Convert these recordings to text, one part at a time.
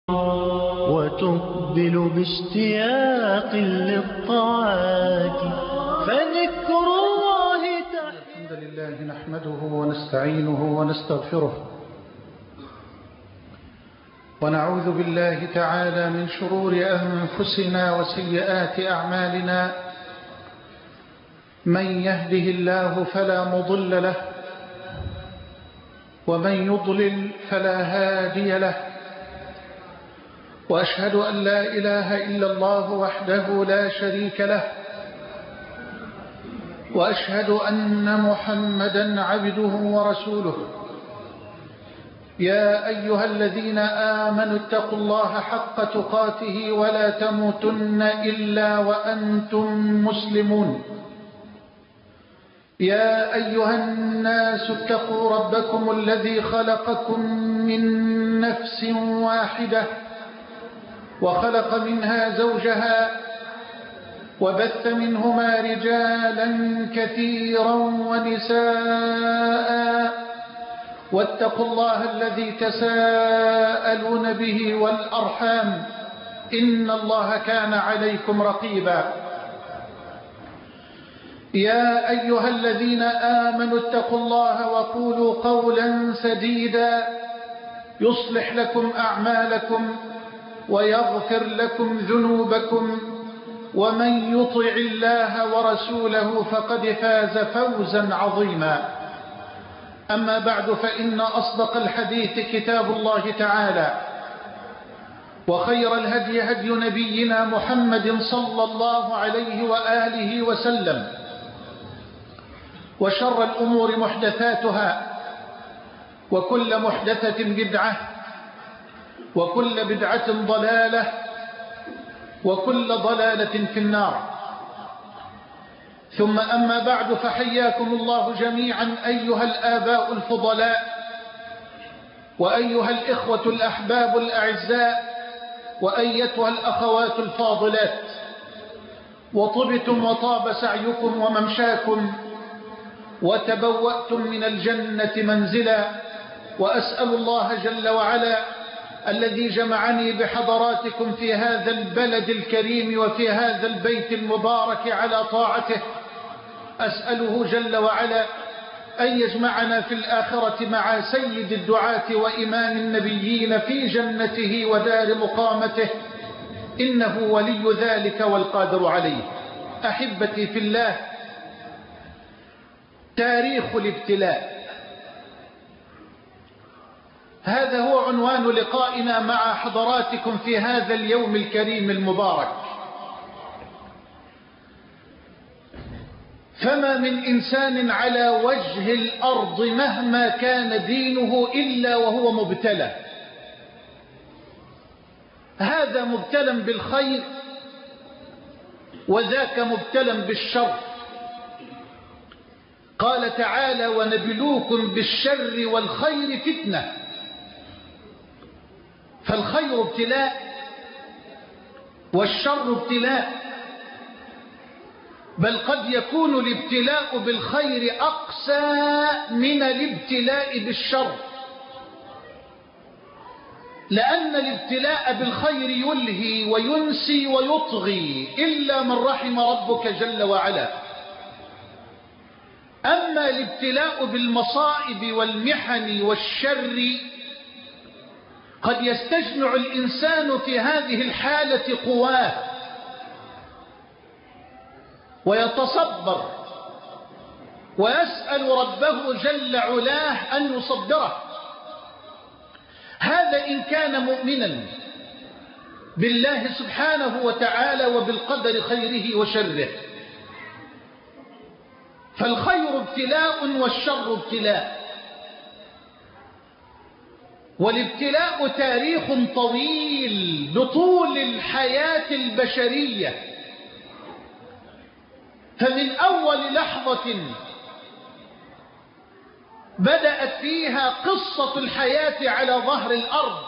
وتقبل باشتياق للطاعات فذكر الله تعالى. الحمد لله نحمده ونستعينه ونستغفره ونعوذ بالله تعالى من شرور أنفسنا وسيئات أعمالنا. من يهده الله فلا مضل له ومن يضلل فلا هادي له، وأشهد أن لا إله إلا الله وحده لا شريك له، وأشهد أن محمدا عبده ورسوله. يا أيها الذين آمنوا اتقوا الله حق تقاته ولا تموتن إلا وأنتم مسلمون. يا أيها الناس اتقوا ربكم الذي خلقكم من نفس واحدة وخلق منها زوجها وبث منهما رجالا كثيرا ونساء، واتقوا الله الذي تساءلون به والأرحام إن الله كان عليكم رقيبا. يا أيها الذين آمنوا اتقوا الله وقولوا قولا سديدا يصلح لكم أعمالكم ويغفر لكم ذنوبكم، ومن يطع الله ورسوله فقد فاز فوزا عظيما. أما بعد، فإن أصدق الحديث كتاب الله تعالى، وخير الهدي هدي نبينا محمد صلى الله عليه وآله وسلم، وشر الأمور محدثاتها، وكل محدثة بدعة، وكل بدعة ضلالة، وكل ضلالة في النار. ثم أما بعد، فحياكم الله جميعا أيها الآباء الفضلاء، وأيها الإخوة الأحباب الأعزاء، وأيتها الأخوات الفاضلات. وطبتم وطاب سعيكم وممشاكم، وتبوأتم من الجنة منزلا. وأسأل الله جل وعلا الذي جمعني بحضراتكم في هذا البلد الكريم وفي هذا البيت المبارك على طاعته، أسأله جل وعلا أن يجمعنا في الآخرة مع سيد الدعاة وإمام النبيين في جنته ودار مقامته، إنه ولي ذلك والقادر عليه. أحبتي في الله، تاريخ الابتلاء، هذا هو عنوان لقائنا مع حضراتكم في هذا اليوم الكريم المبارك. فما من إنسان على وجه الأرض مهما كان دينه إلا وهو مبتلى. هذا مبتلى بالخير وذاك مبتلى بالشر. قال تعالى: ونبلوكم بالشر والخير فتنة. فالخير ابتلاء والشر ابتلاء، بل قد يكون الابتلاء بالخير أقسى من الابتلاء بالشر، لأن الابتلاء بالخير يلهي وينسي ويطغي إلا من رحم ربك جل وعلا. أما الابتلاء بالمصائب والمحن والشر قد يستجمع الإنسان في هذه الحالة قواه ويتصبر ويسأل ربه جل علاه أن يصبره. هذا إن كان مؤمنا بالله سبحانه وتعالى وبالقدر خيره وشره. فالخير ابتلاء والشر ابتلاء، والابتلاء تاريخ طويل بطول الحياة البشرية. فمن أول لحظة بدأت فيها قصة الحياة على ظهر الأرض،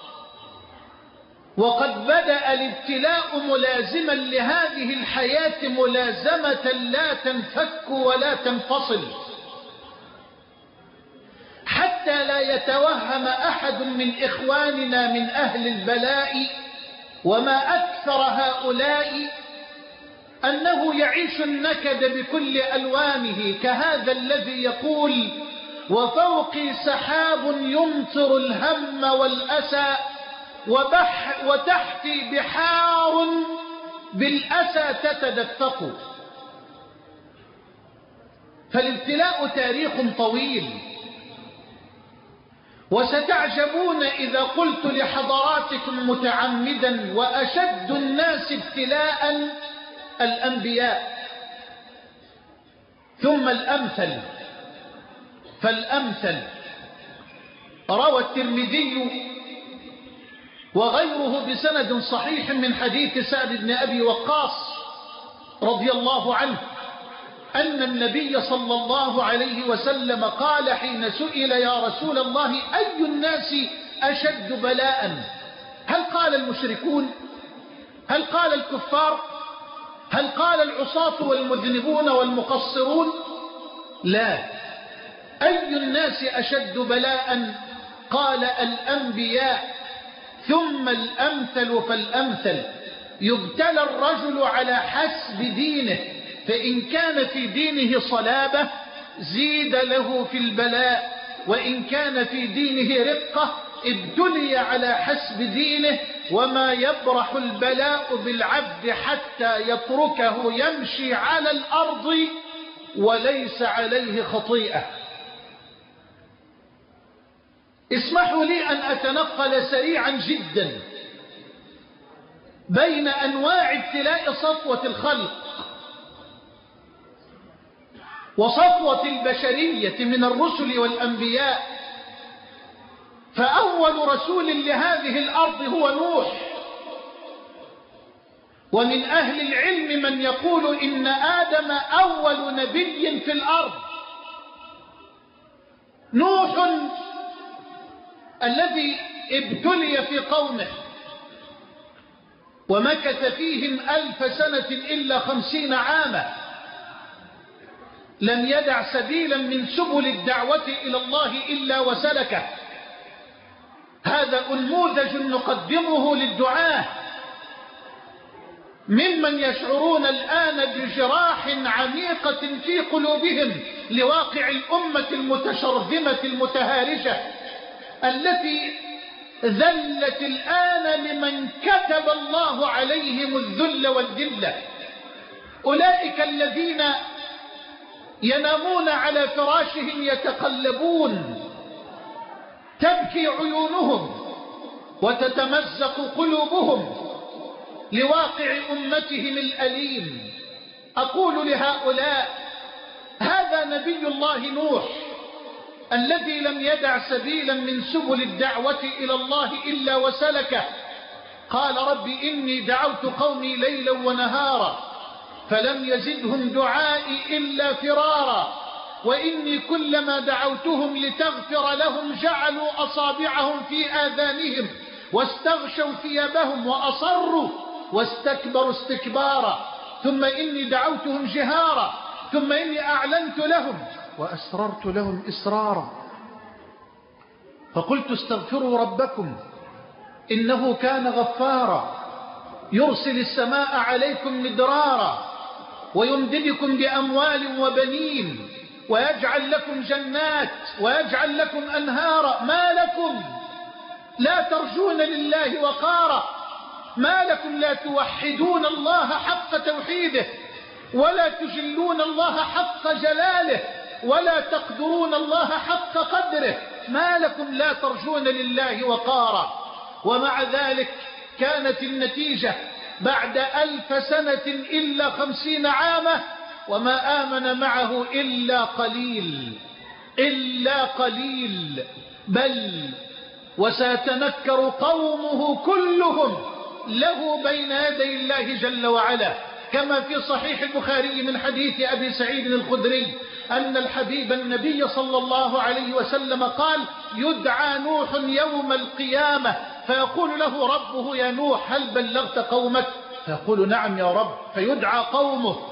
وقد بدأ الابتلاء ملازما لهذه الحياة ملازمة لا تنفك ولا تنفصل، حتى حتى لا يتوهم أحد من إخواننا من أهل البلاء وما أكثر هؤلاء أنه يعيش النكد بكل ألوانه، كهذا الذي يقول: وفوقي سحاب يمطر الهم والأسى وتحتي بحار بالأسى تتدفق. فالابتلاء تاريخ طويل، وستعجبون إذا قلت لحضراتكم متعمدا: وأشد الناس ابتلاء الأنبياء، ثم الأمثل فالأمثل. روى الترمذي وغيره بسند صحيح من حديث سعد بن أبي وقاص رضي الله عنه أن النبي صلى الله عليه وسلم قال حين سئل: يا رسول الله، أي الناس أشد بلاء؟ هل قال المشركون؟ هل قال الكفار؟ هل قال العصاة والمذنبون والمقصرون؟ لا. أي الناس أشد بلاء؟ قال: الأنبياء، ثم الأمثل فالأمثل. يبتلى الرجل على حسب دينه، فإن كان في دينه صلابة زيد له في البلاء، وإن كان في دينه رقة ابتلي على حسب دينه. وما يبرح البلاء بالعبد حتى يتركه يمشي على الأرض وليس عليه خطيئة. اسمحوا لي أن أتنقل سريعا جدا بين أنواع ابتلاء صفوة الخلق وصفوة البشرية من الرسل والأنبياء. فأول رسول لهذه الأرض هو نوح، ومن أهل العلم من يقول إن آدم أول نبي في الأرض. نوح الذي ابتلي في قومه ومكث فيهم 1000 سنة إلا 50 عاما، لم يدع سبيلا من سبل الدعوة إلى الله إلا وسلكه. هذا أنموذج نقدمه للدعاة ممن يشعرون الآن بجراح عميقة في قلوبهم لواقع الأمة المتشرذمة المتهارجة التي ذلت الآن لمن كتب الله عليهم الذل والذلة. أولئك الذين ينامون على فراشهم يتقلبون، تبكي عيونهم وتتمزق قلوبهم لواقع أمتهم الأليم. أقول لهؤلاء: هذا نبي الله نوح الذي لم يدع سبيلا من سبل الدعوة إلى الله إلا وسلكه. قال: رب إني دعوت قومي ليلا ونهارا فلم يزدهم دعائي إلا فرارا، وإني كلما دعوتهم لتغفر لهم جعلوا أصابعهم في آذانهم واستغشوا ثيابهم وأصروا واستكبروا استكبارا، ثم إني دعوتهم جهارا، ثم إني أعلنت لهم وأسررت لهم إسرارا، فقلت استغفروا ربكم إنه كان غفارا يرسل السماء عليكم مدرارا ويمددكم بأموال وبنين ويجعل لكم جنات ويجعل لكم أنهارا. ما لكم لا ترجون لله وقارا؟ ما لكم لا توحدون الله حق توحيده ولا تجلون الله حق جلاله ولا تقدرون الله حق قدره؟ ما لكم لا ترجون لله وقارا؟ ومع ذلك كانت النتيجة بعد 1000 سنة إلا 50 عاما وما آمن معه إلا قليل، بل وسيتنكر قومه كلهم له بين يدي الله جل وعلا، كما في صحيح البخاري من حديث أبي سعيد الخدري أن الحبيب النبي صلى الله عليه وسلم قال: يدعى نوح يوم القيامة فيقول له ربه: يا نوح هل بلغت قومك؟ فيقول: نعم يا رب. فيدعى قومه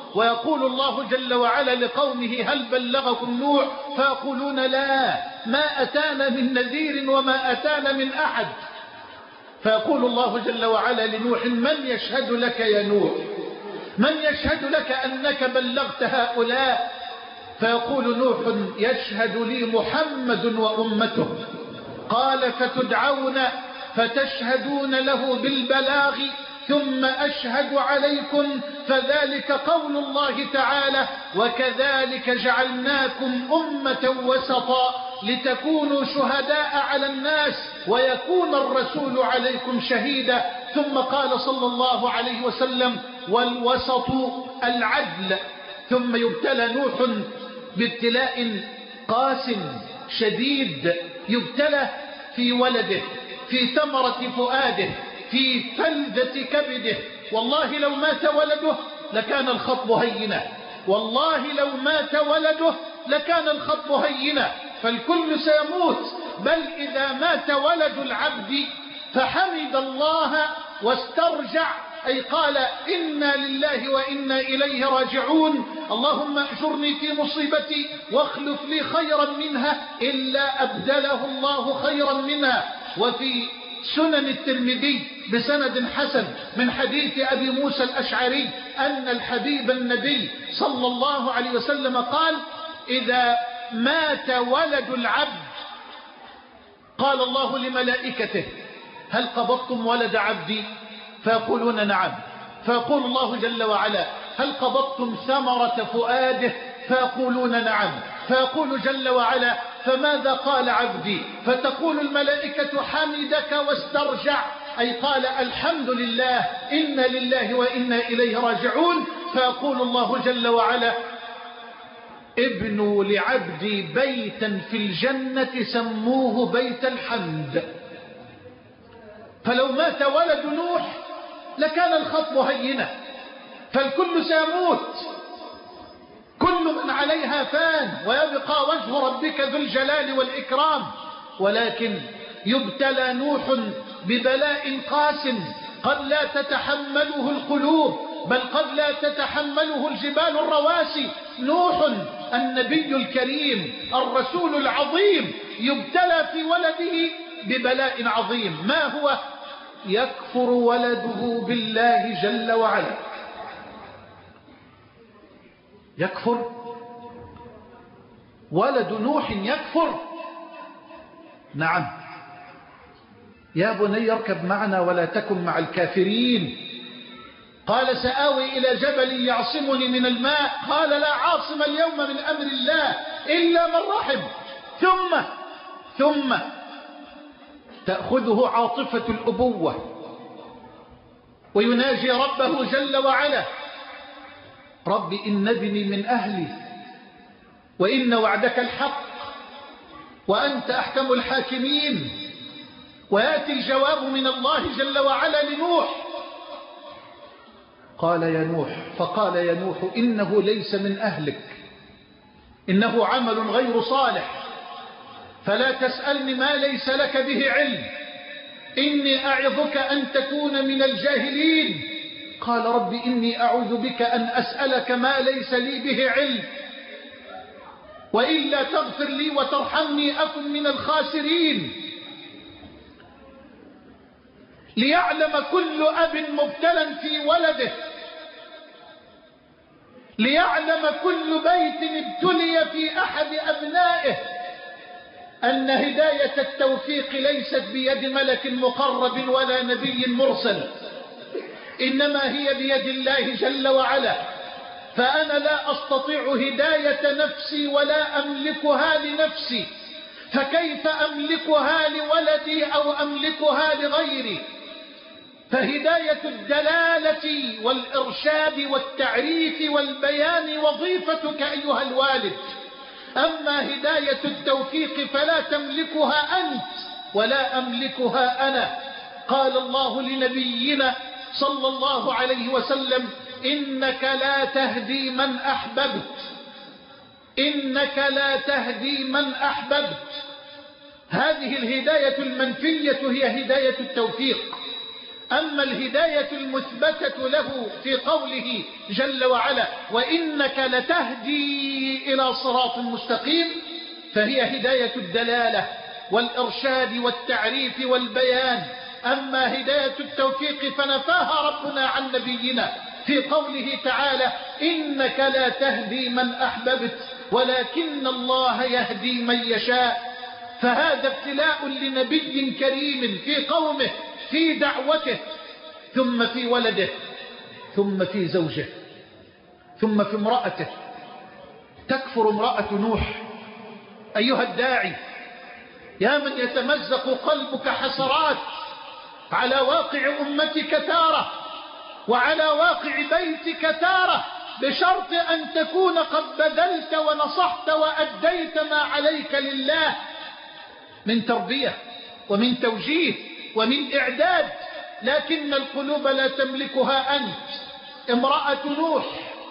ويقول الله جل وعلا لقومه هل بلغكم نوح؟ فيقولون لا، ما أتانا من نذير وما أتانا من أحد. فيقول الله جل وعلا لنوح من يشهد لك يا نوح؟ من يشهد لك أنك بلغت هؤلاء؟ فيقول نوح يشهد لي محمد وأمته. قال فتدعون فتشهدون له بالبلاغ ثم أشهد عليكم، فذلك قول الله تعالى وكذلك جعلناكم أمة وسطا لتكونوا شهداء على الناس ويكون الرسول عليكم شهيدا. ثم قال صلى الله عليه وسلم والوسط العدل. ثم يبتلى نوح بابتلاء قاس شديد، يبتلى في ولده، في ثمرة فؤاده، في فلذة كبده. والله لو مات ولده لكان الخطب هينا، والله لو مات ولده لكان الخطب هينا، فالكل سيموت. بل إذا مات ولد العبد فحمد الله واسترجع، أي قال إنا لله وإنا إليه راجعون، اللهم أجرني في مصيبتي واخلف لي خيرا منها، إلا أبدله الله خيرا منها. وفي سنن الترمذي بسند حسن من حديث أبي موسى الأشعري أن الحبيب النبي صلى الله عليه وسلم قال إذا مات ولد العبد قال الله لملائكته هل قبضتم ولد عبدي؟ فيقولون نعم. فيقول الله جل وعلا هل قبضتم ثمرة فؤاده؟ فيقولون نعم. فيقول جل وعلا فماذا قال عبدي؟ فتقول الملائكة حمدك واسترجع، أي قال الحمد لله إنا لله وإنا إليه راجعون. فيقول الله جل وعلا ابنوا لعبدي بيتا في الجنة سموه بيت الحمد. فلو مات ولد نوح لكان الخطب هينا، فالكل سيموت، كل من عليها فان ويبقى وجه ربك ذو الجلال والإكرام. ولكن يبتلى نوح ببلاء قاس قد لا تتحمله القلوب، بل قد لا تتحمله الجبال الرواسي. نوح النبي الكريم الرسول العظيم يبتلى في ولده ببلاء عظيم. ما هو؟ يكفر ولده بالله جل وعلا. يكفر ولد نوح، يكفر. نعم يا بني اركب معنا ولا تكن مع الكافرين. قال سآوي إلى جبل يعصمني من الماء، قال لا عاصم اليوم من أمر الله إلا من رحم. ثم تأخذه عاطفة الأبوة ويناجي ربه جل وعلا رب إن ابني من أهلي وإن وعدك الحق وأنت أحكم الحاكمين. ويأتي الجواب من الله جل وعلا لنوح قال يا نوح، فقال يا نوح إنه ليس من أهلك، إنه عمل غير صالح، فلا تسألني ما ليس لك به علم، إني أعظك أن تكون من الجاهلين. قال رب إني أعوذ بك أن أسألك ما ليس لي به علم، وإلا تغفر لي وترحمني أكن من الخاسرين. ليعلم كل أب مبتلا في ولده، ليعلم كل بيت ابتلي في أحد أبنائه أن هداية التوفيق ليست بيد ملك مقرب ولا نبي مرسل، إنما هي بيد الله جل وعلا. فأنا لا أستطيع هداية نفسي ولا أملكها لنفسي، فكيف أملكها لولدي أو أملكها لغيري؟ فهداية الدلالة والإرشاد والتعريف والبيان وظيفتك أيها الوالد، أما هداية التوفيق فلا تملكها أنت ولا أملكها أنا. قال الله لنبينا صلى الله عليه وسلم إنك لا تهدي من أحببت، إنك لا تهدي من أحببت. هذه الهداية المنفية هي هداية التوفيق، أما الهداية المثبتة له في قوله جل وعلا وإنك لتهدي إلى صراط مستقيم، فهي هداية الدلالة والإرشاد والتعريف والبيان. أما هداية التوفيق فنفاها ربنا عن نبينا في قوله تعالى إنك لا تهدي من أحببت ولكن الله يهدي من يشاء. فهذا ابتلاء لنبي كريم في قومه، في دعوته، ثم في ولده، ثم في زوجه، ثم في امرأته. تكفر امرأة نوح. أيها الداعي، يا من يتمزق قلبك حسرات على واقع أمتك تارة وعلى واقع بيتك تارة، بشرط أن تكون قد بذلت ونصحت وأديت ما عليك لله من تربية ومن توجيه ومن إعداد، لكن القلوب لا تملكها أنت. امرأة نوح،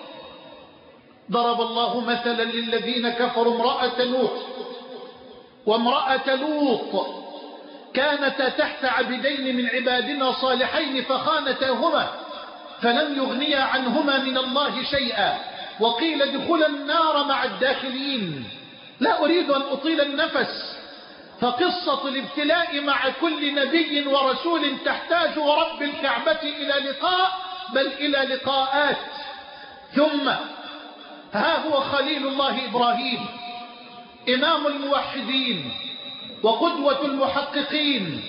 ضرب الله مثلا للذين كفروا امرأة نوح وامرأة لوط كانتا تحت عبدين من عبادنا صالحين فخانتاهما فلم يغنيا عنهما من الله شيئا وقيل ادخلا النار مع الداخلين. لا أريد أن أطيل النفس، فقصة الابتلاء مع كل نبي ورسول تحتاج ورب الكعبة إلى لقاء، بل إلى لقاءات. ثم ها هو خليل الله إبراهيم، إمام الموحدين وقدوة المحققين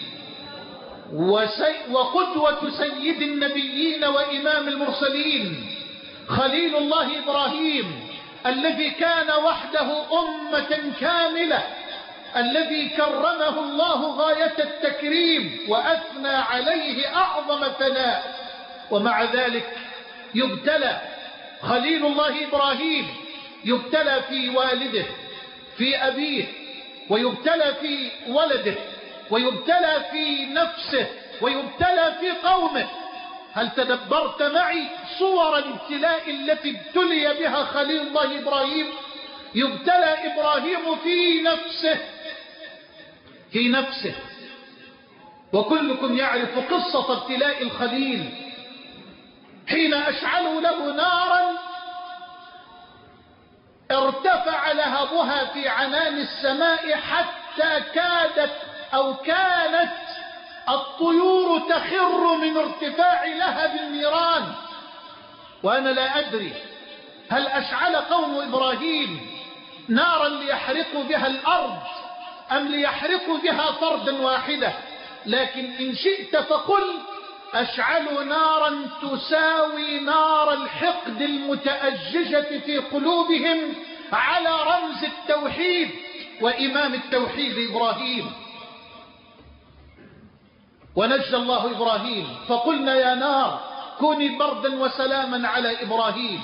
وقدوة سيد النبيين وإمام المرسلين. خليل الله إبراهيم الذي كان وحده أمة كاملة، الذي كرمه الله غاية التكريم وأثنى عليه أعظم ثناء، ومع ذلك يبتلى خليل الله إبراهيم، يبتلى في والده، في أبيه، ويبتلى في ولده، ويبتلى في نفسه، ويبتلى في قومه. هل تدبرت معي صور الابتلاء التي ابتلي بها خليل الله إبراهيم؟ يبتلى إبراهيم في نفسه، وكلكم يعرف قصة ابتلاء الخليل حين أشعلوا له نارا ارتفع لهبها في عنان السماء حتى كانت الطيور تخر من ارتفاع لهب النيران. وأنا لا أدري هل أشعل قوم إبراهيم نارا ليحرقوا بها الأرض أم ليحرقوا بها فردا واحدة، لكن إن شئت فقل أشعلوا نارا تساوي نار الحقد المتأججة في قلوبهم على رمز التوحيد وإمام التوحيد إبراهيم. ونجى الله إبراهيم فقلنا يا نار كوني بردا وسلاما على إبراهيم.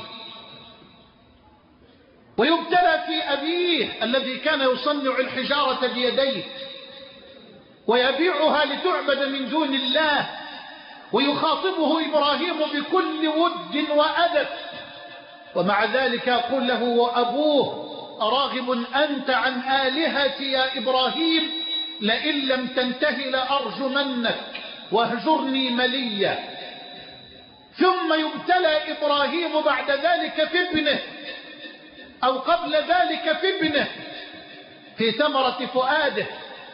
ويبتلى في أبيه الذي كان يصنع الحجارة بيديه ويبيعها لتعبد من دون الله، ويخاطبه إبراهيم بكل ود وأدب، ومع ذلك يقول له وأبوه أراغب أنت عن آلهتي يا إبراهيم لئن لم تنتهي لأرجمنك واهجرني مليا. ثم يبتلى إبراهيم بعد ذلك في ابنه أو قبل ذلك في ابنه في ثمرة فؤاده.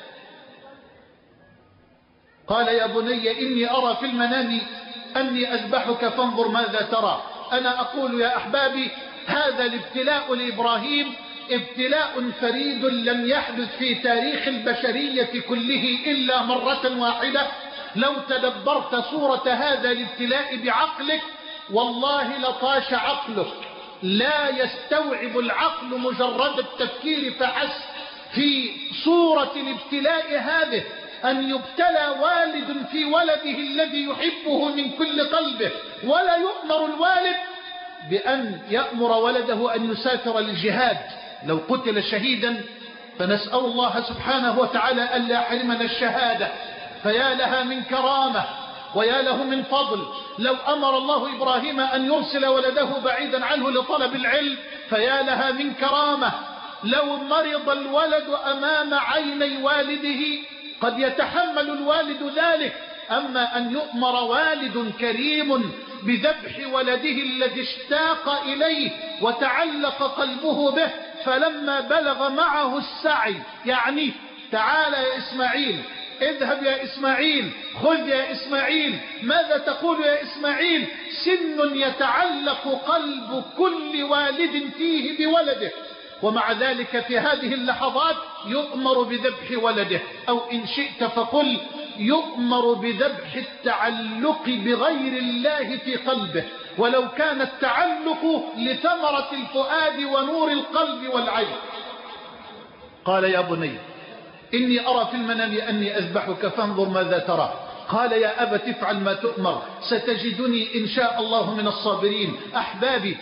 قال يا بني إني أرى في المنام أني أذبحك فانظر ماذا ترى. أنا أقول يا أحبابي هذا الابتلاء لإبراهيم ابتلاء فريد لم يحدث في تاريخ البشرية كله إلا مرة واحدة. لو تدبرت صورة هذا الابتلاء بعقلك والله لطاش عقلك. لا يستوعب العقل مجرد التفكير فحسب في صورة الابتلاء هذه، أن يبتلى والد في ولده الذي يحبه من كل قلبه، ولا يؤمر الوالد بأن يأمر ولده أن يسافر للجهاد لو قتل شهيدا، فنسأل الله سبحانه وتعالى ألا يحرمنا الشهادة. فيا لها من كرامة ويا له من فضل لو أمر الله إبراهيم أن يرسل ولده بعيدا عنه لطلب العلم، فيا لها من كرامة لو مرض الولد أمام عيني والده قد يتحمل الوالد ذلك أما أن يؤمر والد كريم بذبح ولده الذي اشتاق إليه وتعلق قلبه به، فلما بلغ معه السعي يعني تعال يا إسماعيل، اذهب يا إسماعيل، خذ يا إسماعيل، ماذا تقول يا إسماعيل؟ سن يتعلق قلب كل والد فيه بولده، ومع ذلك في هذه اللحظات يؤمر بذبح ولده، أو إن شئت فقل يؤمر بذبح التعلق بغير الله في قلبه، ولو كان التعلق لثمرة الفؤاد ونور القلب والعين. قال يا بني إني أرى في المنام أني أذبحك فانظر ماذا ترى. قال يا أبت افعل ما تؤمر ستجدني إن شاء الله من الصابرين. أحبابي،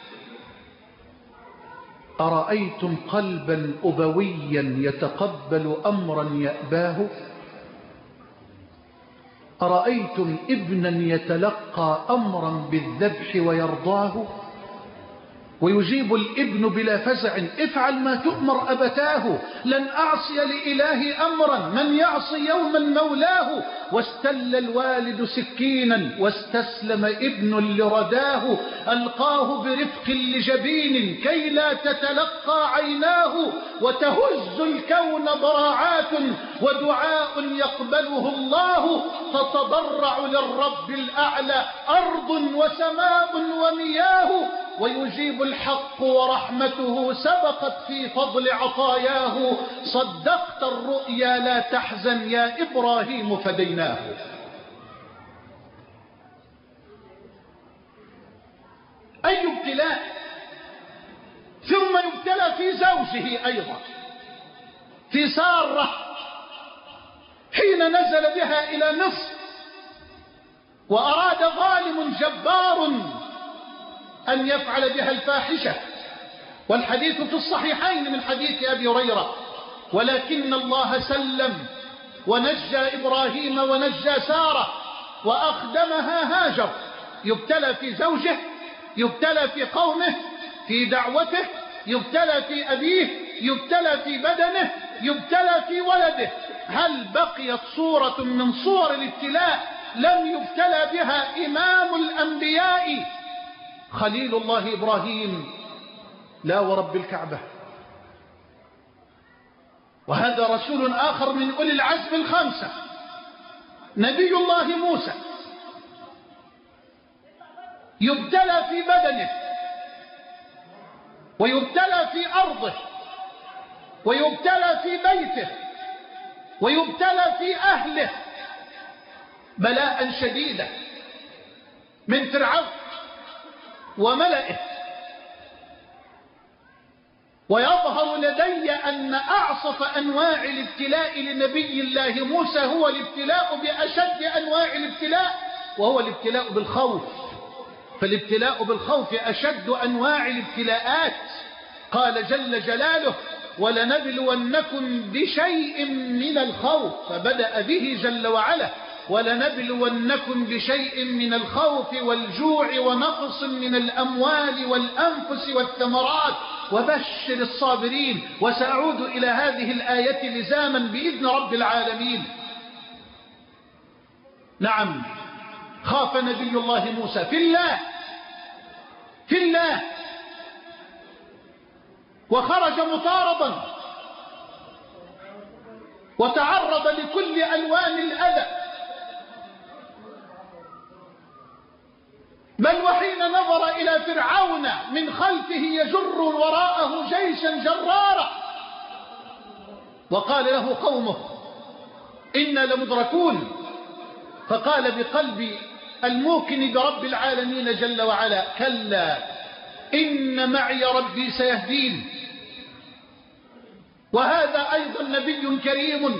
أرأيتم قلبا أبويا يتقبل أمرا يأباه؟ أرأيتم ابنا يتلقى أمرا بالذبح ويرضاه؟ ويجيب الابن بلا فزع افعل ما تؤمر أبتاه، لن أعصي لإله أمرا من يعصي يوما مولاه. واستل الوالد سكينا واستسلم ابن لرداه، ألقاه برفق لجبين كي لا تتلقى عيناه. وتهز الكون ضراعات ودعاء يقبله الله، تتضرع للرب الأعلى أرض وسماء ومياه. ويجيب الحق ورحمته سبقت في فضل عطاياه، صدقت الرؤيا لا تحزن يا إبراهيم فديناه. أي ابتلاء! ثم يبتلى في زوجه أيضا، في سارة حين نزل بها إلى مصر وأراد ظالم جبار أن يفعل بها الفاحشة، والحديث في الصحيحين من حديث أبي هريرة، ولكن الله سلم ونجى إبراهيم ونجى سارة وأخدمها هاجر. يبتلى في زوجه، يبتلى في قومه، في دعوته، يبتلى في أبيه، يبتلى في بدنه، يبتلى في ولده. هل بقيت صورة من صور الابتلاء لم يبتلى بها إمام الأنبياء خليل الله إبراهيم؟ لا ورب الكعبة. وهذا رسول آخر من أولي العزم الخمسة، نبي الله موسى، يبتلى في بدنه ويبتلى في أرضه ويبتلى في بيته ويبتلى في أهله بلاء شديدا من فرعون وملئه. ويظهر لدي أن أعصف أنواع الابتلاء لنبي الله موسى هو الابتلاء بأشد أنواع الابتلاء، وهو الابتلاء بالخوف. فالابتلاء بالخوف أشد أنواع الابتلاءات. قال جل جلاله ولنبلونكم بشيء من الخوف، فبدأ به جل وعلا ولنبلونكم بشيء من الخوف والجوع ونقص من الأموال والأنفس والثمرات وبشر الصابرين. وسأعود إلى هذه الآية لزاما بإذن رب العالمين. نعم، خاف نبي الله موسى في الله وخرج مطاردا وتعرض لكل ألوان الأذى، بل وحين نظر إلى فرعون من خلفه يجر وراءه جيشا جرارا وقال له قومه إنا لمدركون، فقال بقلب الموكن برب العالمين جل وعلا كلا إن معي ربي سيهدين. وهذا أيضا نبي كريم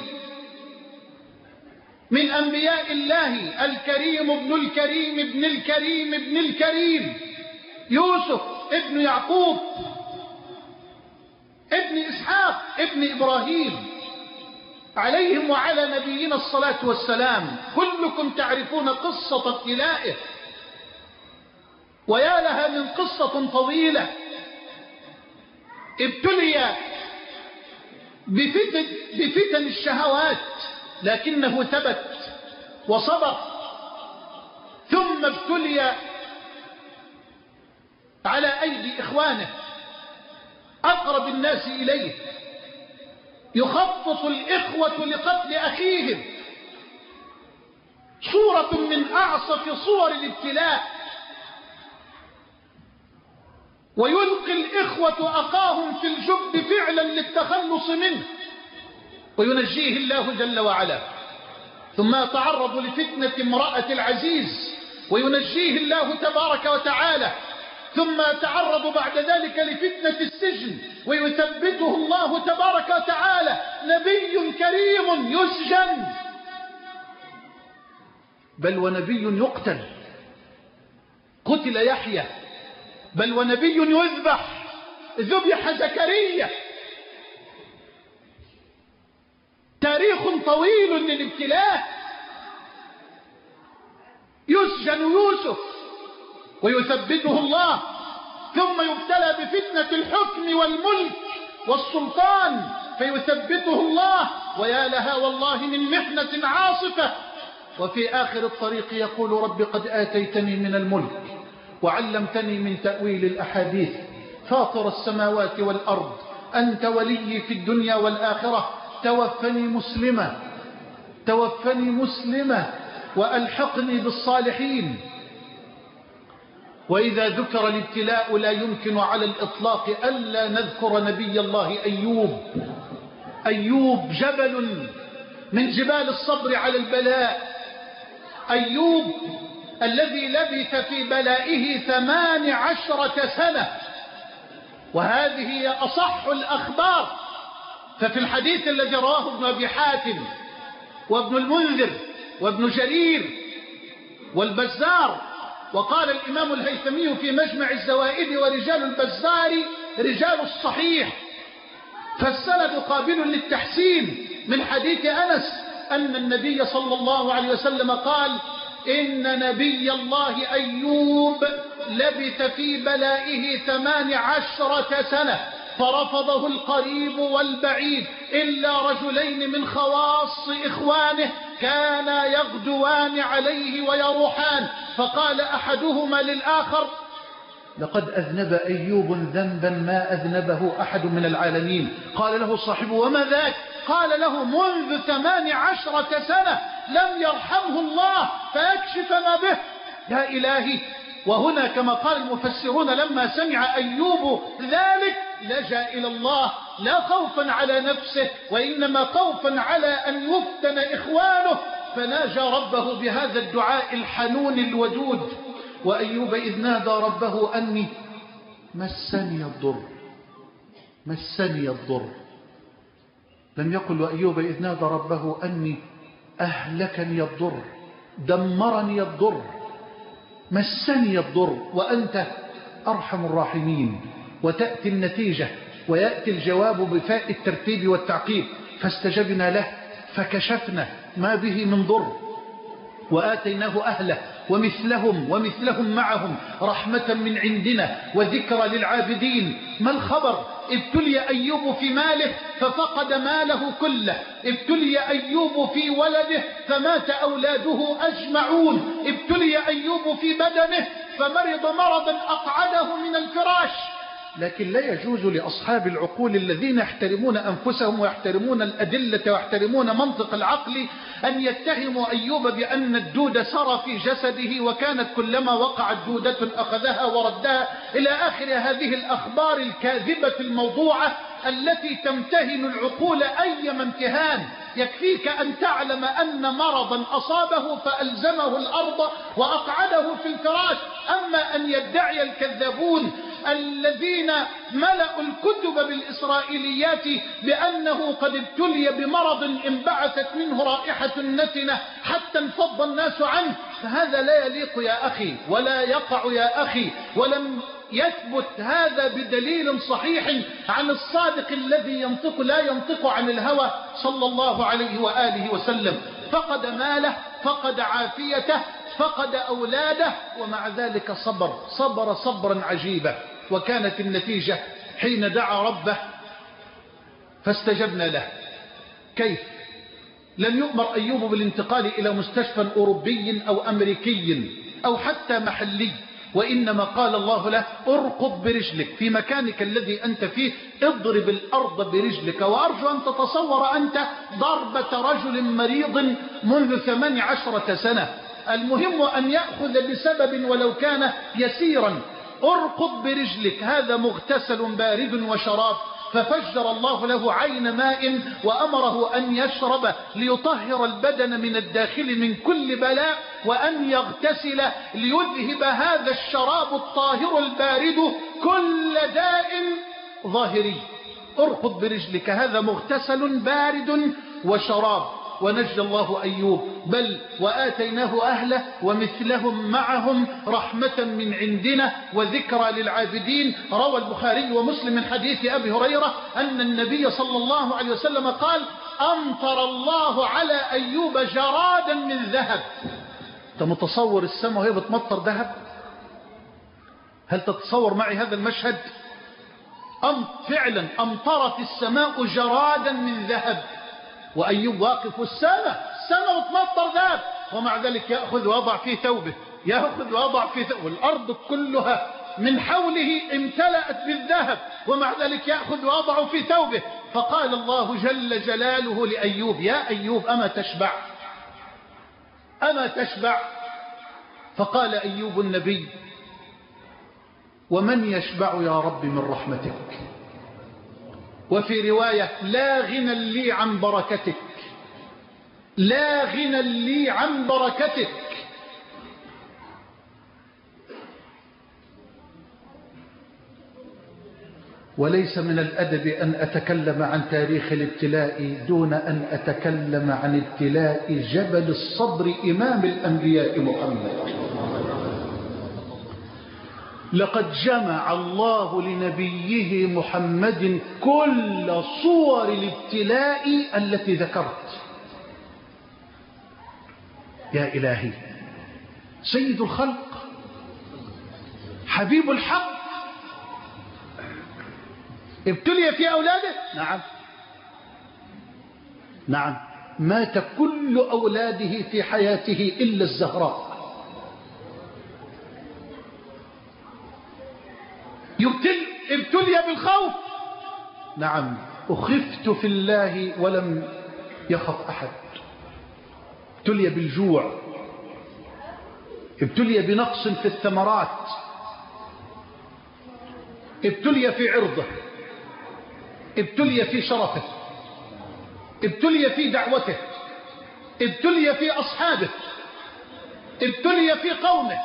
من أنبياء الله، الكريم ابن الكريم ابن الكريم ابن الكريم، يوسف ابن يعقوب ابن إسحاق ابن إبراهيم، عليهم وعلى نبينا الصلاة والسلام. كلكم تعرفون قصة ابتلائه، ويا لها من قصة طويلة. ابتلي بفتن الشهوات لكنه ثبت وصبر، ثم ابتلي على أيدي إخوانه أقرب الناس إليه، يخطط الإخوة لقتل أخيهم، صورة من أعصف صور الابتلاء، ويلقي الإخوة أخاهم في الجب فعلا للتخلص منه وينجيه الله جل وعلا، ثم يتعرض لفتنة امرأة العزيز وينجيه الله تبارك وتعالى، ثم يتعرض بعد ذلك لفتنة السجن ويثبته الله تبارك وتعالى. نبي كريم يسجن، بل ونبي يقتل، قتل يحيى، بل ونبي يذبح، ذبح زكريا. تاريخ طويل للابتلاء. يسجن يوسف ويثبته الله، ثم يبتلى بفتنة الحكم والملك والسلطان فيثبته الله، ويا لها والله من محنة عاصفة. وفي آخر الطريق يقول رب قد آتيتني من الملك وعلمتني من تأويل الأحاديث، فاطر السماوات والأرض، أنت ولي في الدنيا والآخرة، توفني مسلمة وألحقني بالصالحين. وإذا ذكر الابتلاء لا يمكن على الإطلاق ألا نذكر نبي الله أيوب جبل من جبال الصبر على البلاء. أيوب الذي لبث في بلائه 18 سنة، وهذه هي أصح الأخبار. ففي الحديث الذي رواه ابن أبي حاتم وابن المنذر وابن جرير والبزار، وقال الإمام الهيثمي في مجمع الزوائد ورجال البزار رجال الصحيح، فالسند قابل للتحسين، من حديث أنس أن النبي صلى الله عليه وسلم قال إن نبي الله أيوب لبث في بلائه 18 سنة فرفضه القريب والبعيد إلا رجلين من خواص إخوانه كانا يغدوان عليه ويروحان، فقال أحدهما للآخر لقد أذنب أيوب ذنبا ما أذنبه أحد من العالمين. قال له صاحبه وما ذاك؟ قال له منذ 18 سنة لم يرحمه الله فيكشف ما به. يا إلهي. وهنا كما قال المفسرون لما سمع أيوب ذلك لجأ إلى الله، لا خوفا على نفسه وإنما خوفا على أن يفتن إخوانه، فناجى ربه بهذا الدعاء الحنون الودود. وأيوب إذ نادى ربه أني مسني الضر، لم يقل وأيوب إذ نادى ربه أني أهلكني الضر، دمرني الضر، مسني الضر وأنت أرحم الراحمين. وتأتي النتيجة ويأتي الجواب بفاء الترتيب والتعقيب، فاستجبنا له فكشفنا ما به من ضر وآتيناه أهله ومثلهم معهم رحمة من عندنا وذكرى للعابدين. ما الخبر؟ ابتلي أيوب في ماله ففقد ماله كله، ابتلي أيوب في ولده فمات أولاده أجمعون، ابتلي أيوب في بدنه فمرض مرضا أقعده من الفراش. لكن لا يجوز لأصحاب العقول الذين يحترمون أنفسهم ويحترمون الأدلة ويحترمون منطق العقل أن يتهموا أيوب بأن الدودة سرى في جسده وكانت كلما وقعت دودة أخذها وردها إلى آخر هذه الأخبار الكاذبة الموضوعة التي تمتهن العقول أيما امتهان. يكفيك أن تعلم أن مرضا أصابه فألزمه الأرض وأقعده في الفراش. أما أن يدعي الكذابون الذين ملأوا الكتب بالإسرائيليات بأنه قد ابتلي بمرض انبعثت منه رائحة نتنة حتى انفض الناس عنه، فهذا لا يليق يا أخي ولا يقع يا أخي، ولم يثبت هذا بدليل صحيح عن الصادق الذي لا ينطق عن الهوى صلى الله عليه وآله وسلم. فقد ماله، فقد عافيته، فقد أولاده، ومع ذلك صبر صبرا عجيبا. وكانت النتيجة حين دعا ربه فاستجبنا له. كيف؟ لم يؤمر أيوب بالانتقال إلى مستشفى أوروبي أو أمريكي أو حتى محلي، وإنما قال الله له اركض برجلك في مكانك الذي أنت فيه، اضرب الأرض برجلك. وأرجو أن تتصور أنت ضربة رجل مريض منذ 18 سنة. المهم أن يأخذ بسبب ولو كان يسيرا. اركض برجلك، هذا مغتسل بارد وشراب. ففجر الله له عين ماء وأمره أن يشرب ليطهر البدن من الداخل من كل بلاء، وأن يغتسل ليذهب هذا الشراب الطاهر البارد كل داء ظاهري. اركض برجلك، هذا مغتسل بارد وشراب. ونجى الله أيوب، بل وآتيناه أهله ومثلهم معهم رحمة من عندنا وذكرى للعابدين. روى البخاري ومسلم من حديث أبي هريرة أن النبي صلى الله عليه وسلم قال أمطر الله على أيوب جرادا من ذهب. أنت متصور السماء وهي بتمطر ذهب؟ هل تتصور معي هذا المشهد؟ فعلا أمطرت السماء جرادا من ذهب، وأيوب واقف السماء وتمطر ذهب، ومع ذلك يأخذ ويضع في ثوبه، يأخذ ويضع في ثوبه، والأرض كلها من حوله امتلأت بالذهب، ومع ذلك يأخذ ويضع في ثوبه. فقال الله جل جلاله لأيوب يا أيوب أما تشبع؟ أما تشبع؟ فقال أيوب النبي ومن يشبع يا رب من رحمتك؟ وفي رواية لا غنى لي عن بركتك، لا غنى لي عن بركتك. وليس من الأدب أن أتكلم عن تاريخ الابتلاء دون أن أتكلم عن ابتلاء جبل الصبر إمام الأنبياء محمد. لقد جمع الله لنبيه محمد كل صور الابتلاء التي ذكرت. يا إلهي، سيد الخلق، حبيب الحق، ابتلي في أولاده؟ نعم نعم، مات كل أولاده في حياته إلا الزهراء. ابتلي بالخوف؟ نعم، أخفت في الله ولم يخف أحد. ابتلي بالجوع، ابتلي بنقص في الثمرات، ابتلي في عرضه، ابتلي في شرفه، ابتلي في دعوته، ابتلي في أصحابه، ابتلي في قومه،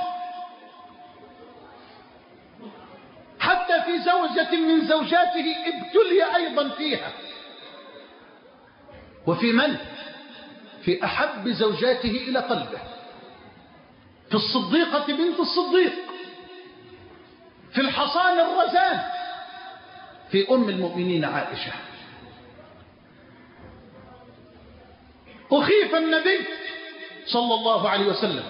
حتى في زوجة من زوجاته ابتلي أيضا فيها. وفي من؟ في أحب زوجاته إلى قلبه، في الصديقة بنت الصديق، في الحصان الرزان، في أم المؤمنين عائشة. أخيف النبي صلى الله عليه وسلم،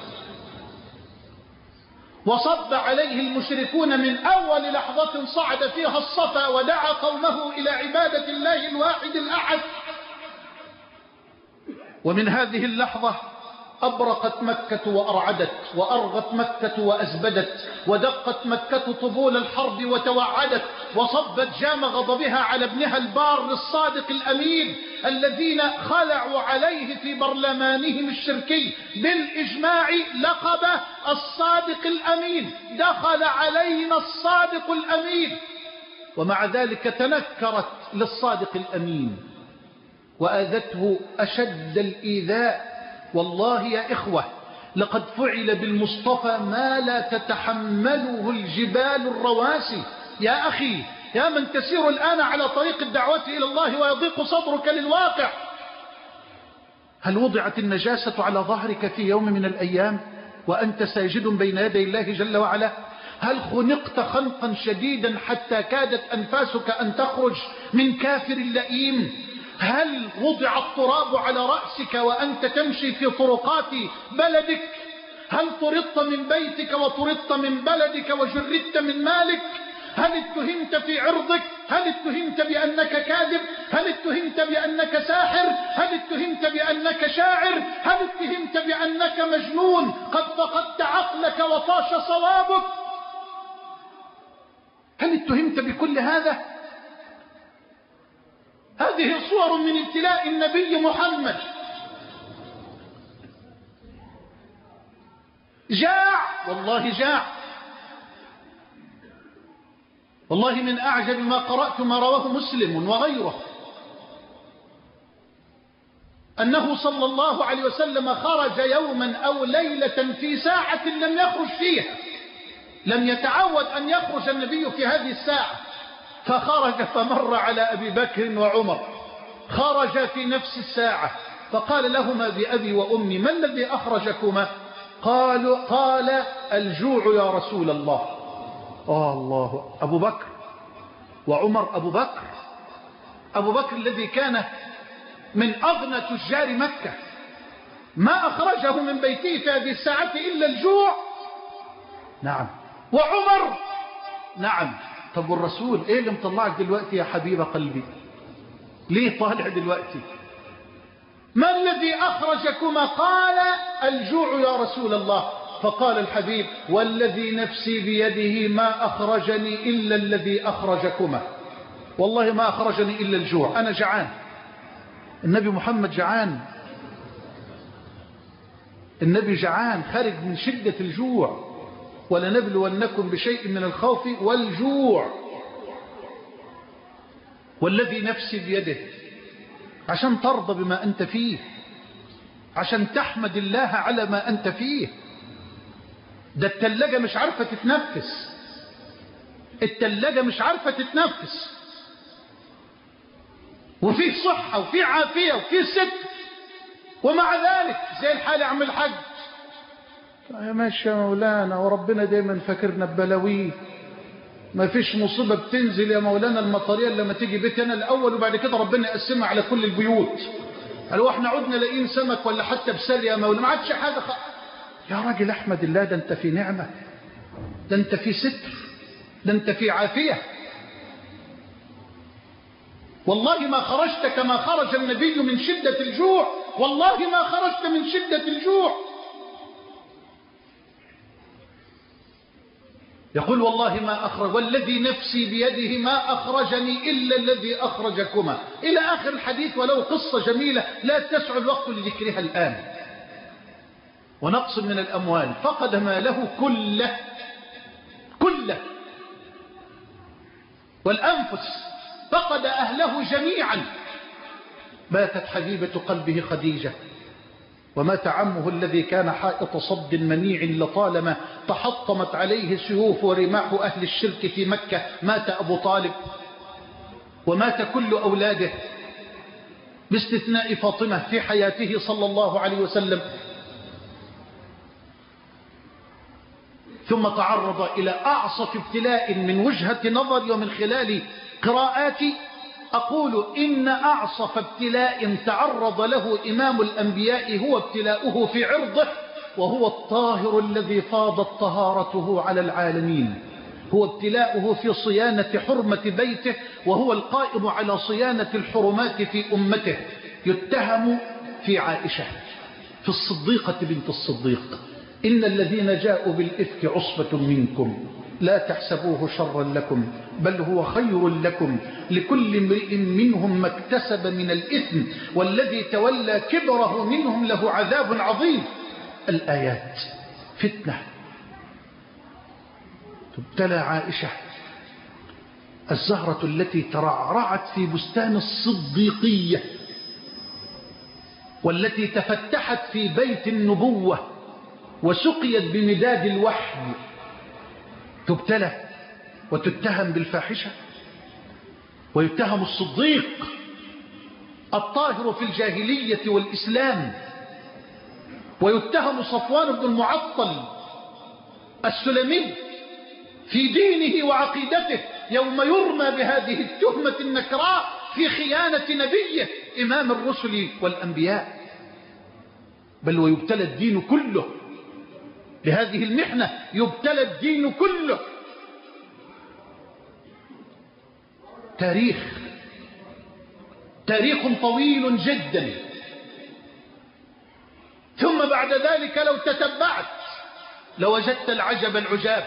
وصب عليه المشركون من أول لحظة صعد فيها الصفا ودعا قومه إلى عبادة الله الواحد الأحد. ومن هذه اللحظة أبرقت مكة وأرعدت، وأرغت مكة وأزبدت، ودقت مكة طبول الحرب وتوعدت، وصبت جام غضبها على ابنها البار الصادق الأمين الذين خلعوا عليه في برلمانهم الشركي بالإجماع لقب الصادق الأمين. دخل علينا الصادق الأمين، ومع ذلك تنكرت للصادق الأمين وآذته أشد الإيذاء. والله يا إخوة، لقد فعل بالمصطفى ما لا تتحمله الجبال الرواسي. يا أخي، يا من تسير الآن على طريق الدعوة إلى الله ويضيق صدرك للواقع، هل وضعت النجاسة على ظهرك في يوم من الأيام وأنت ساجد بين يدي الله جل وعلا؟ هل خنقت خنقا شديدا حتى كادت أنفاسك أن تخرج من كافر لئيم؟ هل وضع التراب على رأسك وأنت تمشي في طرقات بلدك؟ هل طردت من بيتك وطردت من بلدك وجردت من مالك؟ هل اتهمت في عرضك؟ هل اتهمت بأنك كاذب؟ هل اتهمت بأنك ساحر؟ هل اتهمت بأنك شاعر؟ هل اتهمت بأنك مجنون قد فقدت عقلك وطاش صوابك؟ هل اتهمت بكل هذا؟ هذه صور من ابتلاء النبي محمد. جاع، والله جاع. والله من أعجب ما قرأت ما رواه مسلم وغيره أنه صلى الله عليه وسلم خرج يوما أو ليلة في ساعة لم يخرج فيها، لم يتعود أن يخرج النبي في هذه الساعة، فخرج فمر على أبي بكر وعمر، خرج في نفس الساعة فقال لهما بأبي وأمي ما الذي أخرجكما؟ قال الجوع يا رسول الله. الله، أبو بكر وعمر. أبو بكر الذي كان من أغنى تجار مكة ما أخرجه من بيته في هذه الساعة إلا الجوع. نعم. وعمر نعم. طب والرسول إيه اللي مطلعك دلوقتي يا حبيب قلبي؟ ليه طالع دلوقتي؟ ما الذي أخرجكما؟ قال الجوع يا رسول الله. فقال الحبيب والذي نفسي بيده ما أخرجني إلا الذي أخرجكما، والله ما أخرجني إلا الجوع، أنا جعان. النبي محمد جعان، النبي جعان خارج من شدة الجوع. ولنبلونكم بشيء من الخوف والجوع والذي نفسي بيده، عشان ترضى بما أنت فيه، عشان تحمد الله على ما أنت فيه. ده التلاجة مش عارفة تتنفس، التلاجة مش عارفة تتنفس، وفيه صحة وفيه عافية وفيه ستر، ومع ذلك زي الحال عم الحج يا ماشي يا مولانا، وربنا دايما فاكرنا ببلاويه، ما فيش مصيبة بتنزل يا مولانا المطرية لما تيجي بيتي أنا الأول وبعد كده ربنا يقسمها على كل البيوت. قالوا احنا عدنا لاقين سمك ولا حتى بسال يا مولانا، ما عادش حاجة يا راجل احمد الله، ده انت في نعمة، ده انت في ستر، ده انت في عافية. والله ما خرجت كما خرج النبي من شدة الجوع، والله ما خرجت من شدة الجوع. يقول والله ما أخرج والذي نفسي بيده ما أخرجني إلا الذي أخرجكما إلى آخر الحديث. ولو قصة جميلة لا تسع الوقت لذكرها الآن. ونقص من الأموال، فقد ماله كله، والأنفس فقد أهله جميعا. ماتت حبيبة قلبه خديجة، ومات عمه الذي كان حائط صد منيع لطالما تحطمت عليه سيوف ورماح أهل الشرك في مكة. مات أبو طالب، ومات كل أولاده باستثناء فاطمة في حياته صلى الله عليه وسلم. ثم تعرض إلى أعصف ابتلاء من وجهة نظري ومن خلال قراءاتي. أقول إن أعصف ابتلاء تعرض له إمام الأنبياء هو ابتلاؤه في عرضه، وهو الطاهر الذي فاضت طهارته على العالمين. هو ابتلاؤه في صيانة حرمة بيته، وهو القائم على صيانة الحرمات في أمته. يتهم في عائشة، في الصديقة بنت الصديق: إن الذين جاءوا بالإفك عصبة منكم لا تحسبوه شرا لكم بل هو خير لكم، لكل امرئ منهم ما اكتسب من الإثم والذي تولى كبره منهم له عذاب عظيم. الآيات فتنة. تبتلى عائشة الزهرة التي ترعرعت في بستان الصديقية، والتي تفتحت في بيت النبوة وسقيت بمداد الوحي، تبتلى وتتهم بالفاحشة. ويتهم الصديق الطاهر في الجاهلية والإسلام، ويتهم صفوان بن المعطل السلمي في دينه وعقيدته يوم يرمى بهذه التهمة النكراء في خيانة نبيه إمام الرسل والأنبياء. بل ويبتلى الدين كله لهذه المحنة، يبتلى الدين كله. تاريخ طويل جدا. ثم بعد ذلك لو تتبعت لوجدت العجب العجاب.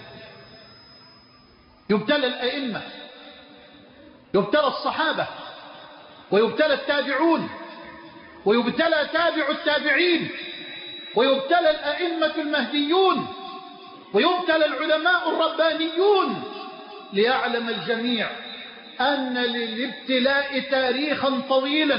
يبتلى الأئمة، يبتلى الصحابة، ويبتلى التابعون، ويبتلى تابع التابعين، ويبتلى الأئمة المهديون، ويبتلى العلماء الربانيون، ليعلم الجميع أن للابتلاء تاريخا طويلا،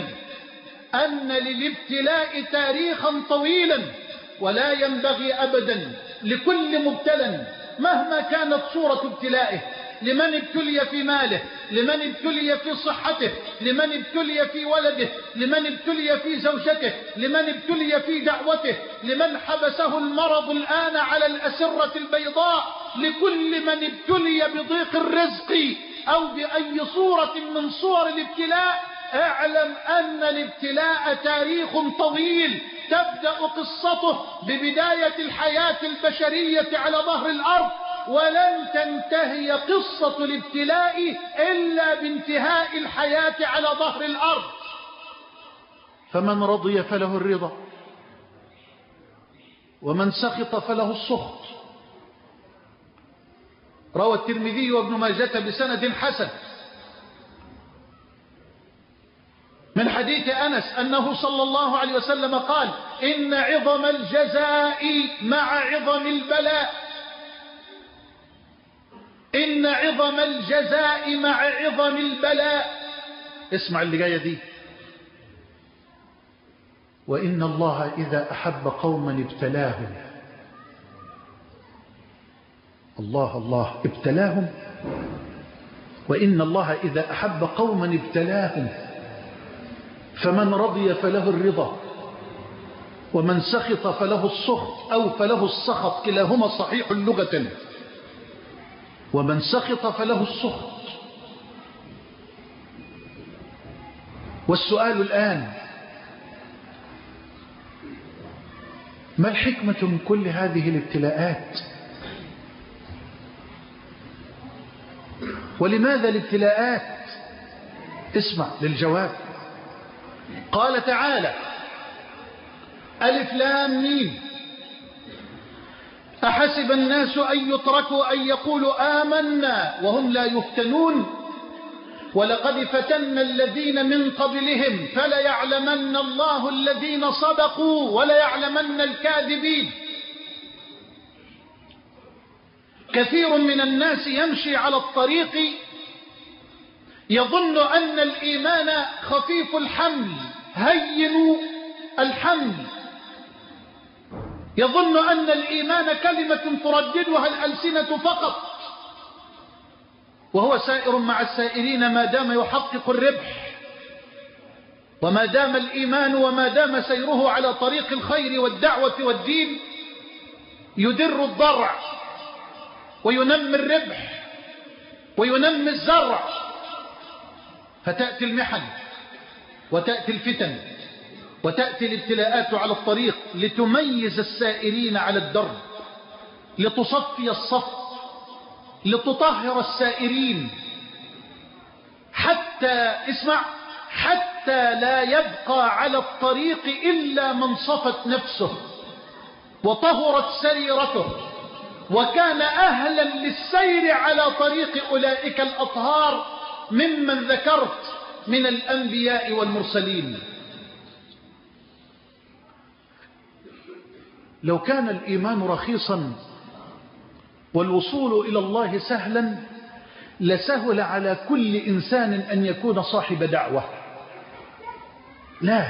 ولا ينبغي أبدا لكل مبتلى مهما كانت صورة ابتلائه، لمن ابتلي في ماله، لمن ابتلي في صحته، لمن ابتلي في ولده، لمن ابتلي في زوجته، لمن ابتلي في دعوته، لمن حبسه المرض الآن على الأسرة البيضاء، لكل من ابتلي بضيق الرزق أو بأي صورة من صور الابتلاء، اعلم أن الابتلاء تاريخ طويل تبدأ قصته ببداية الحياة البشرية على ظهر الأرض، ولن تنتهي قصة الابتلاء إلا بانتهاء الحياة على ظهر الأرض. فمن رضي فله الرضا، ومن سخط فله السخط. روى الترمذي وابن ماجة بسند حسن من حديث أنس أنه صلى الله عليه وسلم قال: إن عظم الجزاء مع عظم البلاء، إن عظم الجزاء مع عظم البلاء. اسمع اللي جاية دي: وإن الله إذا أحب قوما ابتلاهم. الله ابتلاهم. وإن الله إذا أحب قوما ابتلاهم، فمن رضي فله الرضا، ومن سخط فله السخط أو فله السخط، كلاهما صحيح لغة. ومن سخط فله السخط. والسؤال الآن: ما الحكمة من كل هذه الابتلاءات؟ ولماذا الابتلاءات؟ اسمع للجواب. قال تعالى: ألف لام ميم، أحسب الناس أن يتركوا أن يقولوا آمنا وهم لا يفتنون، ولقد فتنا الذين من قبلهم فليعلمن الله الذين صدقوا وليعلمن الكاذبين. كثير من الناس يمشي على الطريق يظن أن الإيمان خفيف الحمل هين الحمل، يظن أن الإيمان كلمة ترددها الألسنة فقط، وهو سائر مع السائرين ما دام يحقق الربح، وما دام الإيمان وما دام سيره على طريق الخير والدعوة والدين يدر الضرع وينمي الربح وينمي الزرع. فتأتي المحن وتأتي الفتن وتأتي الابتلاءات على الطريق لتميز السائرين على الدرب، لتصفي الصف، لتطهر السائرين، حتى لا يبقى على الطريق إلا من صفت نفسه وطهرت سريرته وكان أهلا للسير على طريق أولئك الأطهار ممن ذكرت من الأنبياء والمرسلين. لو كان الإيمان رخيصا والوصول إلى الله سهلا لسهل على كل إنسان أن يكون صاحب دعوة. لا،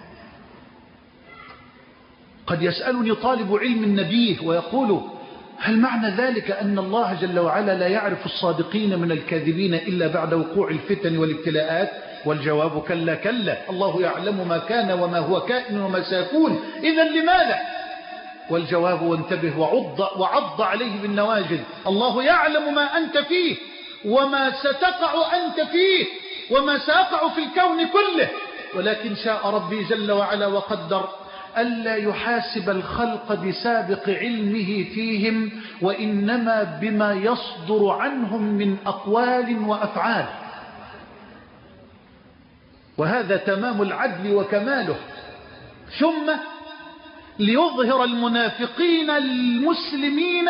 قد يسألني طالب علم نبيه ويقول: هل معنى ذلك أن الله جل وعلا لا يعرف الصادقين من الكاذبين إلا بعد وقوع الفتن والابتلاءات؟ والجواب: كلا كلا، الله يعلم ما كان وما هو كائن وما سيكون، إذا لماذا؟ والجواب: وانتبه وعض عليه بالنواجذ، الله يعلم ما أنت فيه وما ستقع أنت فيه وما سيقع في الكون كله، ولكن شاء ربي جل وعلا وقدر ألا يحاسب الخلق بسابق علمه فيهم، وإنما بما يصدر عنهم من أقوال وأفعال. وهذا تمام العدل وكماله. ثم ليظهر المنافقين المسلمين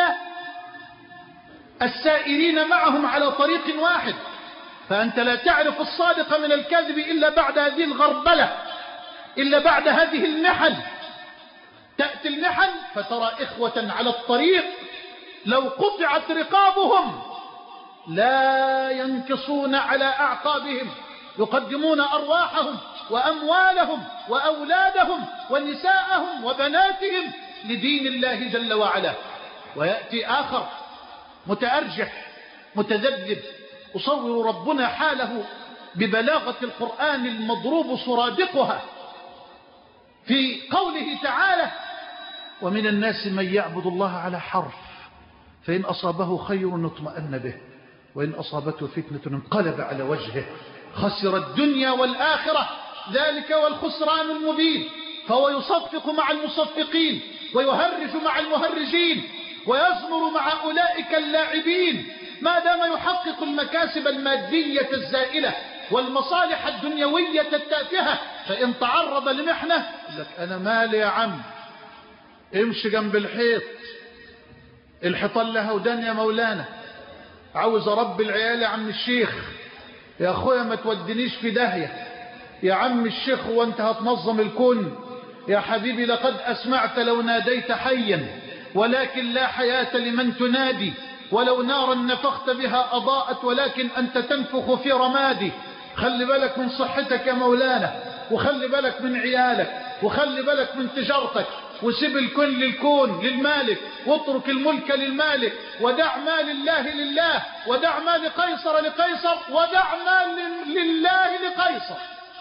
السائرين معهم على طريق واحد، فأنت لا تعرف الصادق من الكاذب إلا بعد هذه الغربلة، إلا بعد هذه المحن. تأتي المحن فترى إخوة على الطريق لو قطعت رقابهم لا ينكصون على أعقابهم، يقدمون أرواحهم وأموالهم وأولادهم ونساءهم وبناتهم لدين الله جل وعلا. ويأتي آخر متأرجح متذبذب، يصور ربنا حاله ببلاغة القرآن المضروب سرادقها في قوله تعالى: ومن الناس من يعبد الله على حرف فإن أصابه خير اطمأن به وإن أصابته فتنة انقلب على وجهه خسر الدنيا والآخرة ذلك هو الخسران المبين. فهو يصفق مع المصفقين ويهرج مع المهرجين ويزمر مع أولئك اللاعبين ما دام يحقق المكاسب المادية الزائلة والمصالح الدنيوية التافهة. فإن تعرض لمحنة يقول لك أنا مالي يا عم، امشي جنب الحيط، الحيطان لها ودان يا مولانا، عاوز أربي العيال يا عم الشيخ، يا أخويا ما تودنيش في داهية يا عم الشيخ وانت هتنظم الكون، يا حبيبي لقد أسمعت لو ناديت حيا ولكن لا حياة لمن تنادي، ولو نارا نفخت بها أضاءت ولكن أنت تنفخ في رمادي. خلي بالك من صحتك يا مولانا، وخلي بالك من عيالك، وخلي بالك من تجارتك، وسيب الكون للكون للمالك، واترك الملك للمالك، ودع ما لله لله، ودع ما لقيصر لقيصر، ودع ما لله لقيصر.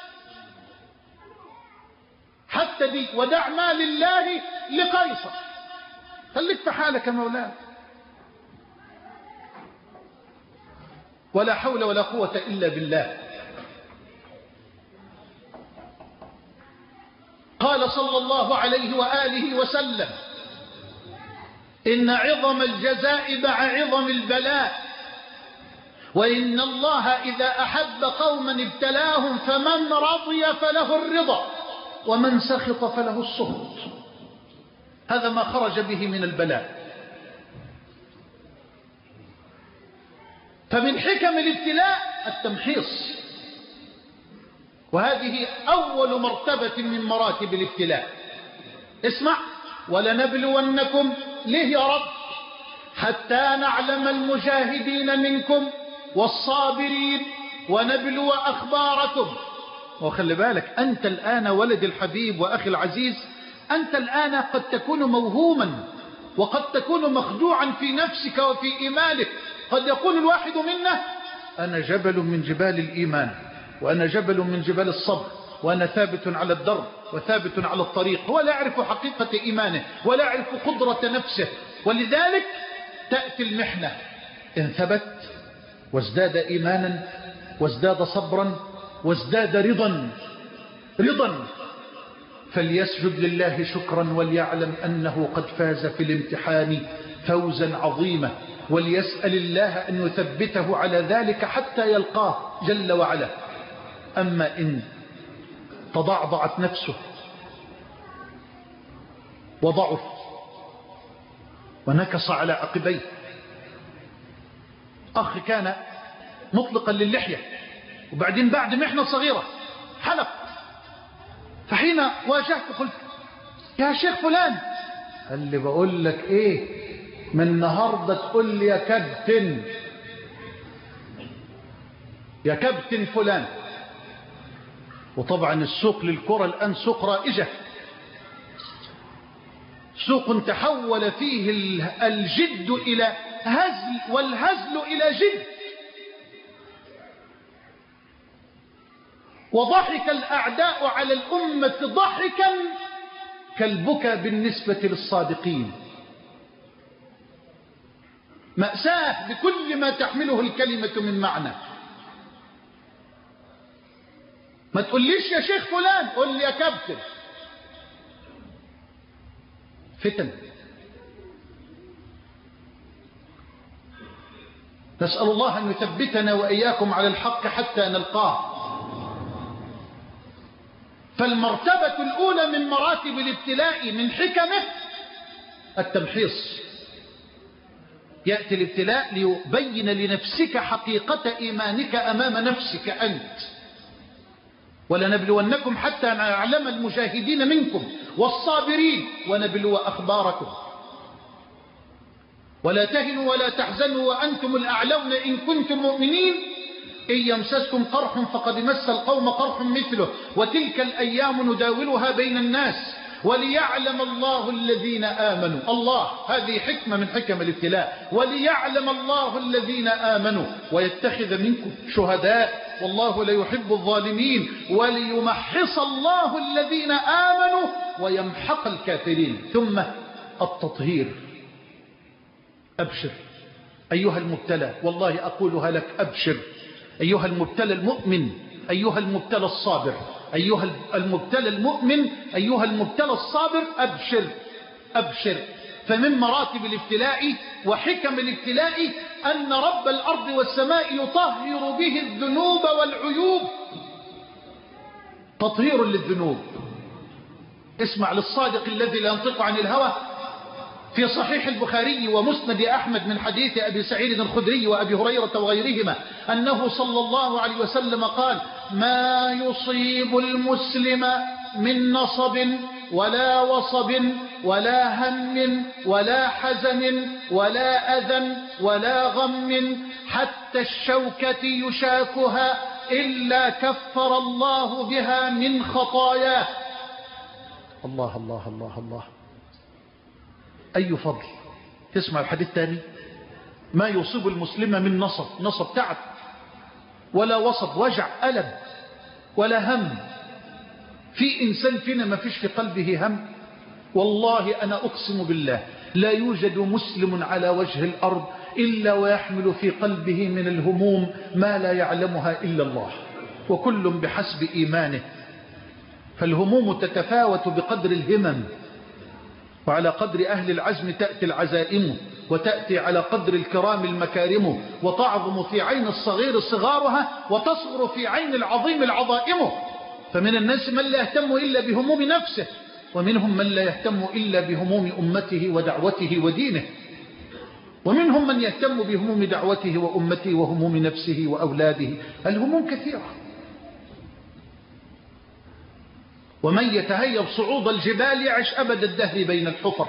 حتى دي ودع ما لله لقيصر، خليك في حالك يا مولانا. ولا حول ولا قوة إلا بالله. قال صلى الله عليه وآله وسلم: إن عظم الجزاء مع عظم البلاء، وإن الله إذا أحب قوما ابتلاهم فمن رضي فله الرضا ومن سخط فله السخط. هذا ما خرج به من البلاء. فمن حكم الابتلاء التمحيص، وهذه أول مرتبة من مراتب الابتلاء. اسمع: ولنبلونكم، ليه يا رب؟ حتى نعلم المجاهدين منكم والصابرين ونبلو أخباركم. وخلي بالك أنت الآن ولد الحبيب وأخي العزيز، أنت الآن قد تكون موهوما وقد تكون مخدوعا في نفسك وفي إيمانك. قد يقول الواحد منا: أنا جبل من جبال الإيمان، وأنا جبل من جبال الصبر، وأنا ثابت على الدرب وثابت على الطريق. هو لا يعرف حقيقة إيمانه ولا يعرف قدرة نفسه. ولذلك تأتي المحنة، إن ثبت وازداد إيمانا وازداد صبرا وازداد رضا فليسجد لله شكرا وليعلم أنه قد فاز في الامتحان فوزا عظيما، وليسأل الله أن يثبته على ذلك حتى يلقاه جل وعلا. أما إن تضعضعت نفسه وضعف ونكص على عقبيه، أخ كان مطلقا للحية وبعدين بعد محنة صغيرة حلق، فحين واجهت قلت: يا شيخ فلان. قال لي: بقول لك ايه، من النهاردة تقول لي يا كابتن، يا كابتن فلان. وطبعا السوق للكرة الآن سوق رائجة، سوق تحول فيه الجد إلى هزل والهزل إلى جد. وضحك الأعداء على الأمة ضحكا كالبكى بالنسبة للصادقين. مأساة بكل ما تحمله الكلمة من معنى. ما تقوليش يا شيخ فلان، قول لي يا كابتن. فتن. نسأل الله أن يثبتنا وإياكم على الحق حتى نلقاه. فالمرتبة الأولى من مراتب الابتلاء من حكمه التمحيص. يأتي الابتلاء ليبين لنفسك حقيقة إيمانك أمام نفسك أنت. ولنبلونكم حتى نعلم المجاهدين منكم والصابرين ونبلو أخباركم. ولا تهنوا ولا تحزنوا وأنتم الأعلون إن كنتم مؤمنين إن يمسسكم قرح فقد مس القوم قرح مثله وتلك الأيام نداولها بين الناس وليعلم الله الذين آمنوا. الله، هذه حكمة من حكم الابتلاء، وليعلم الله الذين آمنوا ويتخذ منكم شهداء والله لا يحب الظالمين وليمحص الله الذين آمنوا ويمحق الكافرين. ثم التطهير. أبشر أيها المبتلى، والله أقولها لك، أبشر أيها المبتلى المؤمن، أيها المبتلى الصابر، أيها المبتلى المؤمن، أيها المبتلى الصابر، أبشر أبشر. فمن مراتب الابتلاء وحكم الابتلاء أن رب الأرض والسماء يطهر به الذنوب والعيوب. تطهير للذنوب. اسمع للصادق الذي لا ينطق عن الهوى في صحيح البخاري ومسند أحمد من حديث أبي سعيد الخدري وأبي هريرة وغيرهما أنه صلى الله عليه وسلم قال: ما يصيب المسلم من نصب ولا وصب ولا هم ولا حزن ولا أذى ولا غم حتى الشوكة يشاكها إلا كفر الله بها من خطاياه. الله الله الله الله، أي فضل. تسمع الحديث الثاني: ما يصيب المسلم من نصب تعب ولا وصب وجع ألم ولا هم. في إنسان فينا ما فيش في قلبه هم؟ والله أنا أقسم بالله لا يوجد مسلم على وجه الأرض إلا ويحمل في قلبه من الهموم ما لا يعلمها إلا الله، وكل بحسب إيمانه. فالهموم تتفاوت بقدر الهمم، وعلى قدر أهل العزم تأتي العزائم، وتأتي على قدر الكرام المكارم، وتعظم في عين الصغير صغارها وتصغر في عين العظيم العظائم. فمن الناس من لا يهتم إلا بهموم نفسه، ومنهم من لا يهتم إلا بهموم أمته ودعوته ودينه، ومنهم من يهتم بهموم دعوته وأمته وهموم نفسه وأولاده. الهموم كثيرة. ومن يتهيب صعود الجبال يعش أبد الدهر بين الحفر.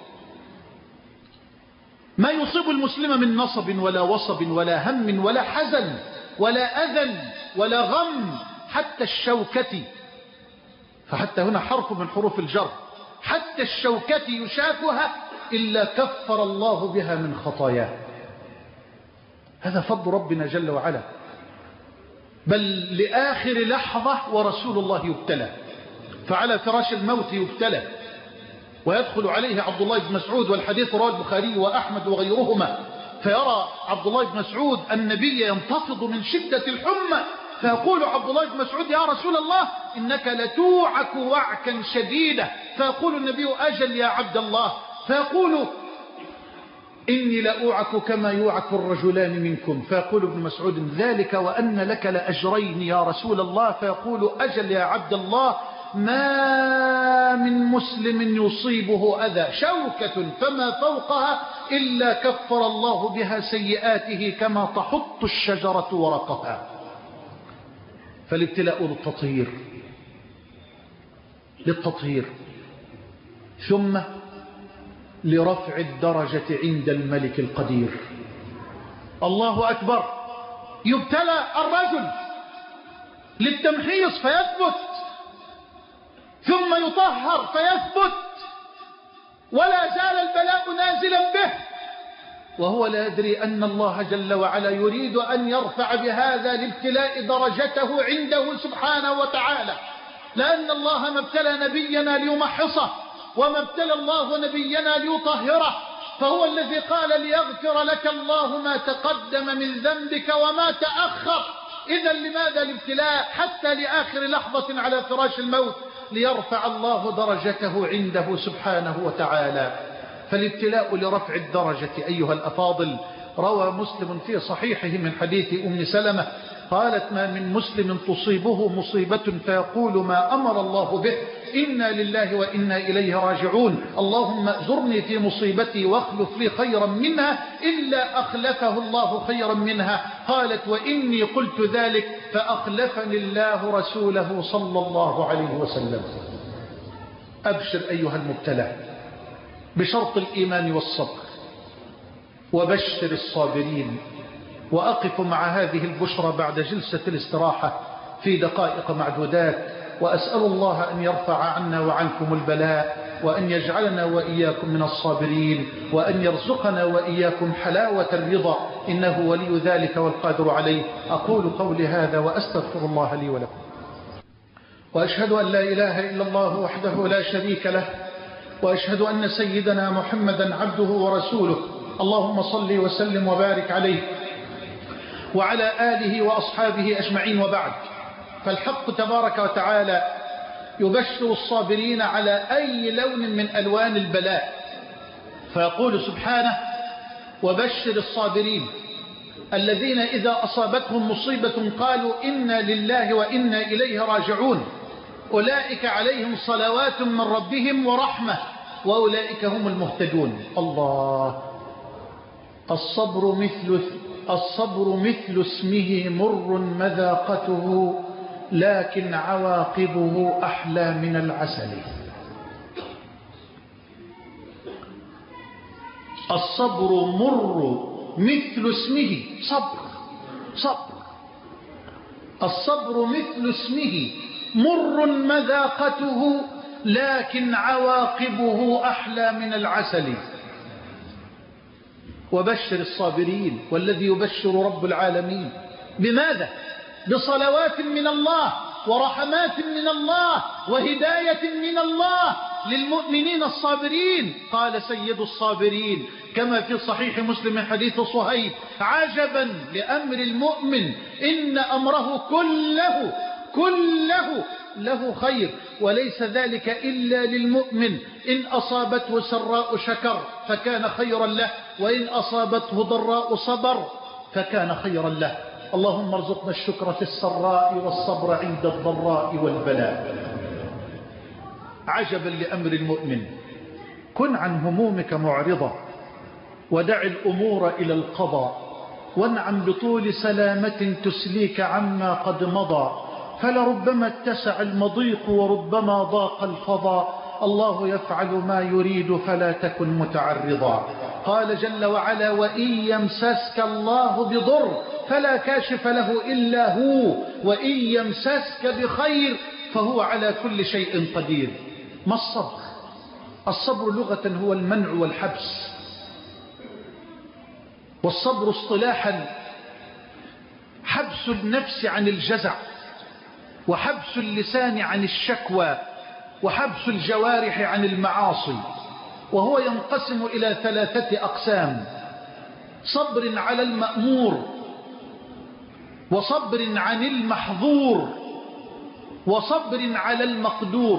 ما يصيب المسلم من نصب ولا وصب ولا هم ولا حزن ولا أذى ولا غم حتى الشوكة. فحتى هنا حرف من حروف الجر. حتى الشوكة يشاكها إلا كفر الله بها من خطاياه. هذا فضل ربنا جل وعلا. بل لآخر لحظة ورسول الله يبتلى، فعلى فراش الموت يبتلى، ويدخل عليه عبد الله بن مسعود، والحديث رواه البخاري وأحمد وغيرهما، فيرى عبد الله بن مسعود النبي ينتفض من شدة الحمى، فيقول عبد الله بن مسعود: يا رسول الله إنك لتوعك وعكا شديدا. فيقول النبي: أجل يا عبد الله. فيقول: إني لأوعك كما يوعك الرجلان منكم. فيقول ابن مسعود: ذلك وأن لك لأجرين يا رسول الله. فيقول: أجل يا عبد الله، ما من مسلم يصيبه أذى شوكة فما فوقها إلا كفر الله بها سيئاته كما تحط الشجرة ورقها. فالابتلاء للتطهير ثم لرفع الدرجة عند الملك القدير. الله أكبر. يبتلى الرجل للتمحيص فيثبت، ثم يطهر فيثبت، ولا زال البلاء نازلا به، وهو لا يدري أن الله جل وعلا يريد أن يرفع بهذا الابتلاء درجته عنده سبحانه وتعالى. لأن الله ما ابتلى نبينا ليمحصه، وما ابتلى الله نبينا ليطهره، فهو الذي قال: ليغفر لك الله ما تقدم من ذنبك وما تأخر. إذا لماذا الابتلاء؟ حتى لآخر لحظة على فراش الموت، ليرفع الله درجته عنده سبحانه وتعالى. فالابتلاء لرفع الدرجة أيها الأفاضل. روى مسلم في صحيحه من حديث أم سلمة قالت: ما من مسلم تصيبه مصيبة فيقول ما أمر الله به إنا لله وإنا إليه راجعون، اللهم أجرني في مصيبتي واخلف لي خيرا منها، إلا أخلفه الله خيرا منها. قالت: وإني قلت ذلك فأخلفني الله رسوله صلى الله عليه وسلم. أبشر أيها المبتلى بشرط الإيمان والصبر، وبشر الصابرين. وأقف مع هذه البشرى بعد جلسة الاستراحة في دقائق معدودات، وأسأل الله أن يرفع عنا وعنكم البلاء، وأن يجعلنا وإياكم من الصابرين، وأن يرزقنا وإياكم حلاوة الرضا، إنه ولي ذلك والقادر عليه. أقول قولي هذا وأستغفر الله لي ولكم، وأشهد أن لا إله إلا الله وحده لا شريك له، وأشهد أن سيدنا محمدا عبده ورسوله. اللهم صل وسلم وبارك عليه وعلى آله وأصحابه أجمعين، وبعد. فالحق تبارك وتعالى يبشر الصابرين على أي لون من ألوان البلاء، فيقول سبحانه: وبشر الصابرين الذين إذا أصابتهم مصيبة قالوا إنا لله وإنا إليه راجعون، أولئك عليهم صلوات من ربهم ورحمة وأولئك هم المهتدون. الله. الصبر مثل اسمه مر مذاقته، لكن عواقبه أحلى من العسل. الصبر مر مثل اسمه، صبر. الصبر مثل اسمه مر مذاقته، لكن عواقبه أحلى من العسل. وبشر الصابرين، والذي يبشر رب العالمين بماذا؟ بصلوات من الله ورحمات من الله وهداية من الله للمؤمنين الصابرين. قال سيد الصابرين كما في صحيح مسلم من حديث صهيب: عجبا لأمر المؤمن إن أمره كله له خير، وليس ذلك إلا للمؤمن، إن أصابته سراء شكر فكان خيرا له، وإن أصابته ضراء صبر فكان خيرا له. اللهم ارزقنا الشكر في السراء والصبر عند الضراء والبلاء. عجبا لأمر المؤمن، كن عن همومك معرضة، ودع الأمور إلى القضاء، وانعم بطول سلامة تسليك عما قد مضى، فلربما اتسع المضيق وربما ضاق الفضاء. الله يفعل ما يريد فلا تكن متعرضا. قال جل وعلا: وإن يمسسك الله بضر فلا كاشف له إلا هو، وإن يمسسك بخير فهو على كل شيء قدير. ما الصبر؟ الصبر لغة هو المنع والحبس، والصبر اصطلاحا حبس النفس عن الجزع، وحبس اللسان عن الشكوى، وحبس الجوارح عن المعاصي. وهو ينقسم إلى 3 أقسام: صبر على المأمور، وصبر عن المحظور، وصبر على المقدور.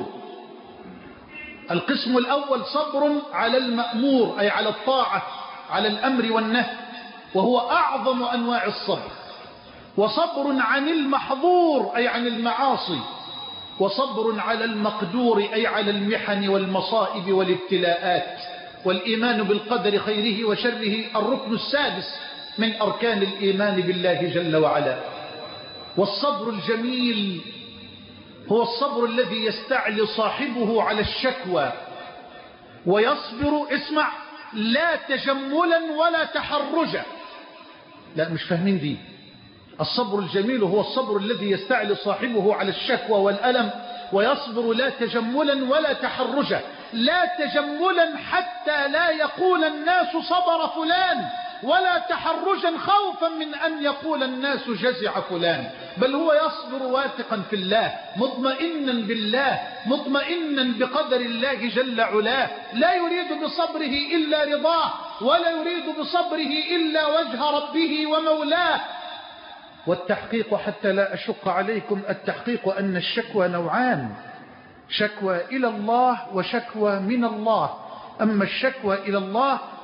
القسم الأول صبر على المأمور، أي على الطاعة، على الأمر والنهي، وهو أعظم أنواع الصبر. وصبر عن المحظور، أي عن المعاصي. وصبر على المقدور، أي على المحن والمصائب والابتلاءات. والإيمان بالقدر خيره وشره الركن السادس من أركان الإيمان بالله جل وعلا. والصبر الجميل هو الصبر الذي يستعلي صاحبه على الشكوى، ويصبر، اسمع، لا تجملا ولا تحرجا. لا، مش فاهمين دي. الصبر الجميل هو الصبر الذي يستعلي صاحبه على الشكوى والألم، ويصبر لا تجملا ولا تحرجا. لا تجملا حتى لا يقول الناس صبر فلان، ولا تحرجا خوفا من أن يقول الناس جزع فلان، بل هو يصبر واثقا في الله، مطمئنا بالله، مطمئنا بقدر الله جل علاه، لا يريد بصبره إلا رضاه، ولا يريد بصبره إلا وجه ربه ومولاه. والتحقيق، حتى لا أشق عليكم، التحقيق أن الشكوى نوعان: شكوى إلى الله وشكوى من الله. أما الشكوى إلى الله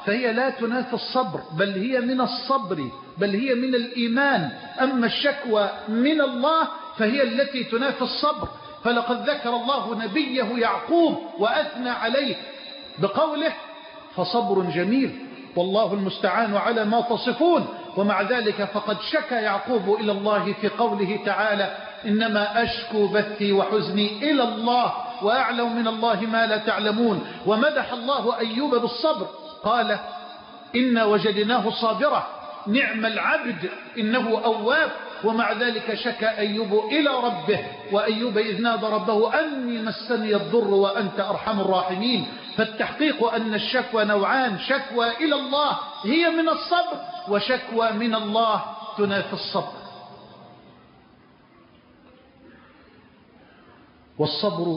فهي لا تنافي الصبر، بل هي من الصبر، بل هي من الإيمان. أما الشكوى من الله فهي التي تنافي الصبر. فلقد ذكر الله نبيه يعقوب وأثنى عليه بقوله فصبر جميل والله المستعان على ما تصفون. ومع ذلك فقد شكى يعقوب إلى الله في قوله تعالى إنما أشكو بثي وحزني إلى الله وأعلم من الله ما لا تعلمون. ومدح الله أيوب بالصبر، قال إنا وجدناه صابرا نعم العبد إنه أواب. ومع ذلك شكى أيوب إلى ربه، وأيوب إذ نادى ربه أني مسني الضر وأنت أرحم الراحمين. فالتحقيق أن الشكوى نوعان، شكوى إلى الله هي من الصبر، وشكوى من الله تنافي الصبر. والصبر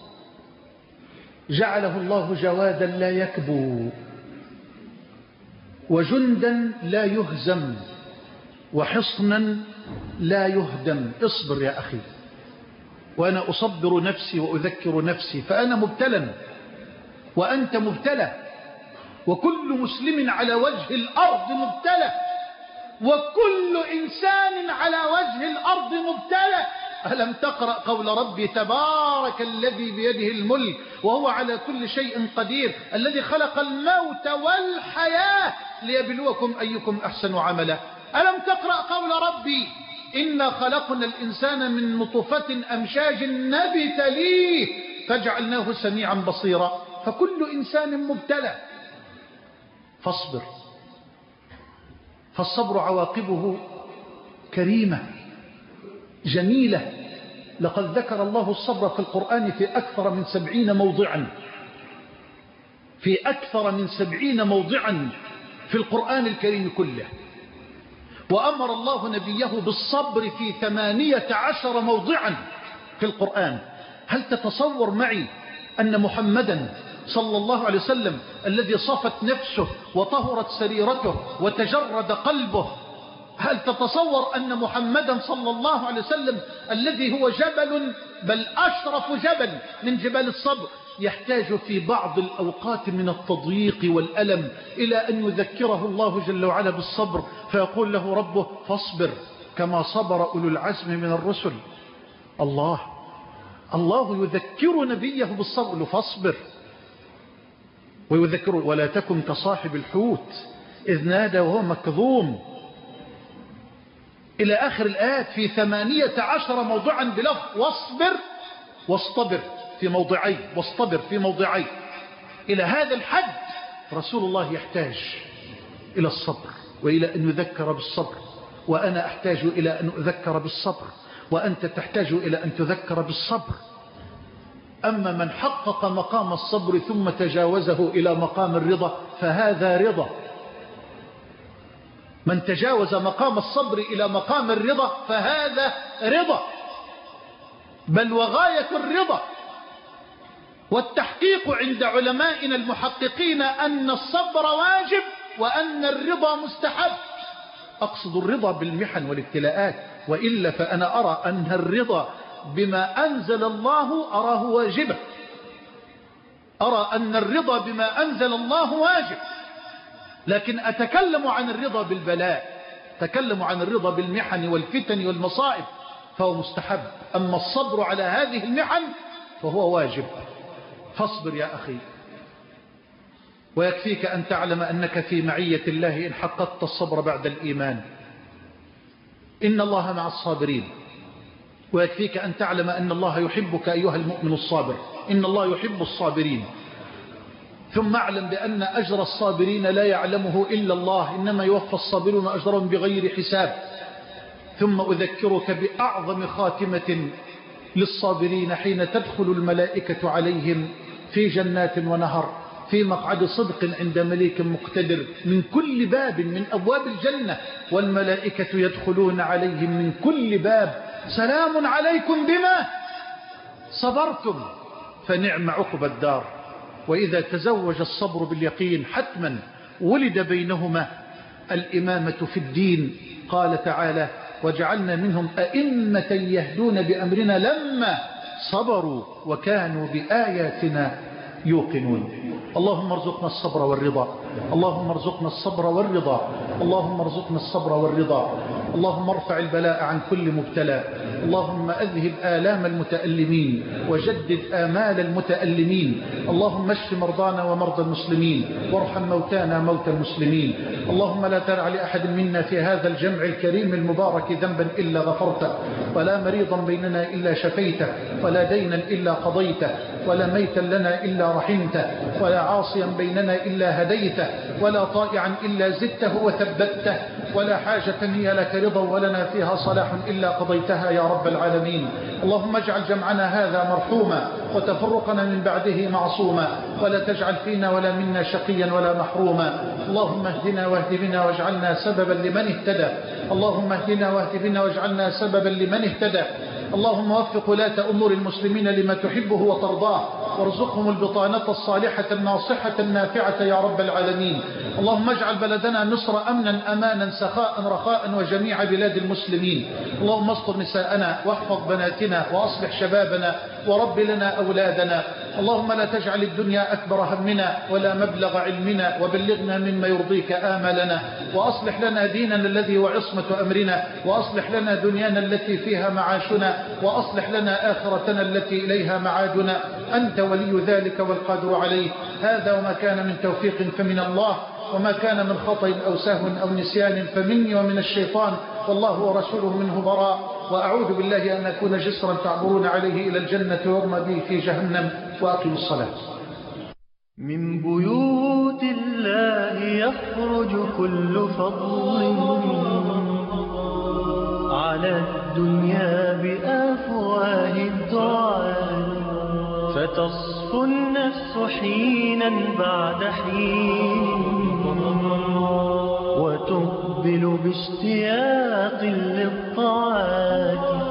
جعله الله جوادا لا يكبو، وجندا لا يهزم، وحصنا لا يهدم. اصبر يا أخي. وأنا أصبر نفسي وأذكر نفسي، فأنا مبتلى وأنت مبتلى، وكل مسلم على وجه الأرض مبتلى، وكل إنسان على وجه الأرض مبتلى. ألم تقرأ قول ربي تبارك الذي بيده الملك وهو على كل شيء قدير الذي خلق الموت والحياة ليبلوكم أيكم أحسن عملا. ألم تقرأ قول ربي إنا خلقنا الإنسان من نطفة أمشاج نبتليه فجعلناه سميعا بصيرا. فكل إنسان مبتلى، فاصبر. فالصبر عواقبه كريمة جميلة. لقد ذكر الله الصبر في القرآن في أكثر من 70 موضعا، في أكثر من 70 موضعا في القرآن الكريم كله. وأمر الله نبيه بالصبر في 18 موضعا في القرآن. هل تتصور معي أن محمدا صلى الله عليه وسلم الذي صفت نفسه وطهرت سريرته وتجرد قلبه، هل تتصور أن محمدا صلى الله عليه وسلم الذي هو جبل بل أشرف جبل من جبال الصبر يحتاج في بعض الأوقات من التضييق والألم إلى أن يذكره الله جل وعلا بالصبر، فيقول له ربه فاصبر كما صبر أولو العزم من الرسل. الله يذكر نبيه بالصبر، فاصبر. ويذكر ولا تكن كصاحب الحوت إذ نادى وهو مكظوم إلى آخر الآيات في 18 موضعا بلفظ واصبر واصطبر في موضعين، واصطبر في موضعين. إلى هذا الحد رسول الله يحتاج إلى الصبر وإلى أن يذكر بالصبر، وأنا أحتاج إلى أن أذكر بالصبر، وأنت تحتاج إلى أن تذكر بالصبر. أما من حقق مقام الصبر ثم تجاوزه إلى مقام الرضا فهذا رضا. من تجاوز مقام الصبر إلى مقام الرضا فهذا رضا، بل وغاية الرضا. والتحقيق عند علمائنا المحققين أن الصبر واجب وأن الرضا مستحب. أقصد الرضا بالمحن والابتلاءات، وإلا فأنا أرى أن الرضا بما أنزل الله أراه واجبا، أرى أن الرضا بما أنزل الله واجب. لكن أتكلم عن الرضا بالبلاء، أتكلم عن الرضا بالمحن والفتن والمصائب فهو مستحب. أما الصبر على هذه المحن فهو واجب. فاصبر يا أخي، ويكفيك أن تعلم أنك في معية الله إن حققت الصبر بعد الإيمان. إن الله مع الصابرين. ويكفيك أن تعلم أن الله يحبك أيها المؤمن الصابر، إن الله يحب الصابرين. ثم اعلم بأن أجر الصابرين لا يعلمه إلا الله، إنما يوفى الصابرون أجرهم بغير حساب. ثم أذكرك بأعظم خاتمة للصابرين حين تدخل الملائكة عليهم في جنات ونهر في مقعد صدق عند مليك مقتدر من كل باب من أبواب الجنة، والملائكة يدخلون عليهم من كل باب سلام عليكم بما صبرتم فنعم عقبى الدار. وإذا تزوج الصبر باليقين حتما ولد بينهما الإمامة في الدين. قال تعالى وجعلنا منهم أئمة يهدون بأمرنا لما صبروا وكانوا بآياتنا يوقنون. اللهم ارزقنا الصبر والرضا اللهم ارزقنا الصبر والرضا، اللهم ارزقنا الصبر والرضا. اللهم ارفع البلاء عن كل مبتلى، اللهم أذهب آلام المتألمين وجدد آمال المتألمين. اللهم اشف مرضانا ومرضى المسلمين وارحم موتانا موتى المسلمين. اللهم لا تدع لأحد منا في هذا الجمع الكريم المبارك ذنبا إلا غفرته، ولا مريضا بيننا إلا شفيته، ولا دينا إلا قضيته، ولا ميتا لنا إلا رحمته، ولا عاصيا بيننا إلا هديته، ولا طائعا إلا زدته وثبته، ولا حاجة هي لك رضا ولنا فيها صلاح إلا قضيتها يا رب العالمين. اللهم اجعل جمعنا هذا مرحوما وتفرقنا من بعده معصوما، ولا تجعل فينا ولا منا شقيا ولا محروما. اللهم اهدنا واهد بنا واجعلنا سببا لمن اهتدى، اللهم اهدنا واهد بنا واجعلنا سببا لمن اهتدى. اللهم وفق ولاة أمور المسلمين لما تحبه وترضاه، وارزقهم البطانة الصالحة الناصحة النافعة يا رب العالمين. اللهم اجعل بلدنا مصر أمنا أمانا سخاء رخاء وجميع بلاد المسلمين. اللهم استر نساءنا واحفظ بناتنا وأصلح شبابنا ورب لنا أولادنا. اللهم لا تجعل الدنيا أكبر همنا ولا مبلغ علمنا، وبلغنا مما يرضيك آملنا، وأصلح لنا ديننا الذي هو عصمة أمرنا، وأصلح لنا دنيانا التي فيها معاشنا، وأصلح لنا آخرتنا التي إليها معادنا. أنت ولي ذلك والقادر عليه. هذا وما كان من توفيق فمن الله، وما كان من خطأ أو سهو أو نسيان فمني ومن الشيطان، والله ورسوله منه براء. وأعوذ بالله أن أكون جسرا تعبرون عليه إلى الجنة ويرمى به في جهنم. وأقم الصلاة. من بيوت الله يخرج كل فضل على الدنيا بأفواه الدعاء، فتصفو النفس حينا بعد حين وتقبل باشتياق للطاعات.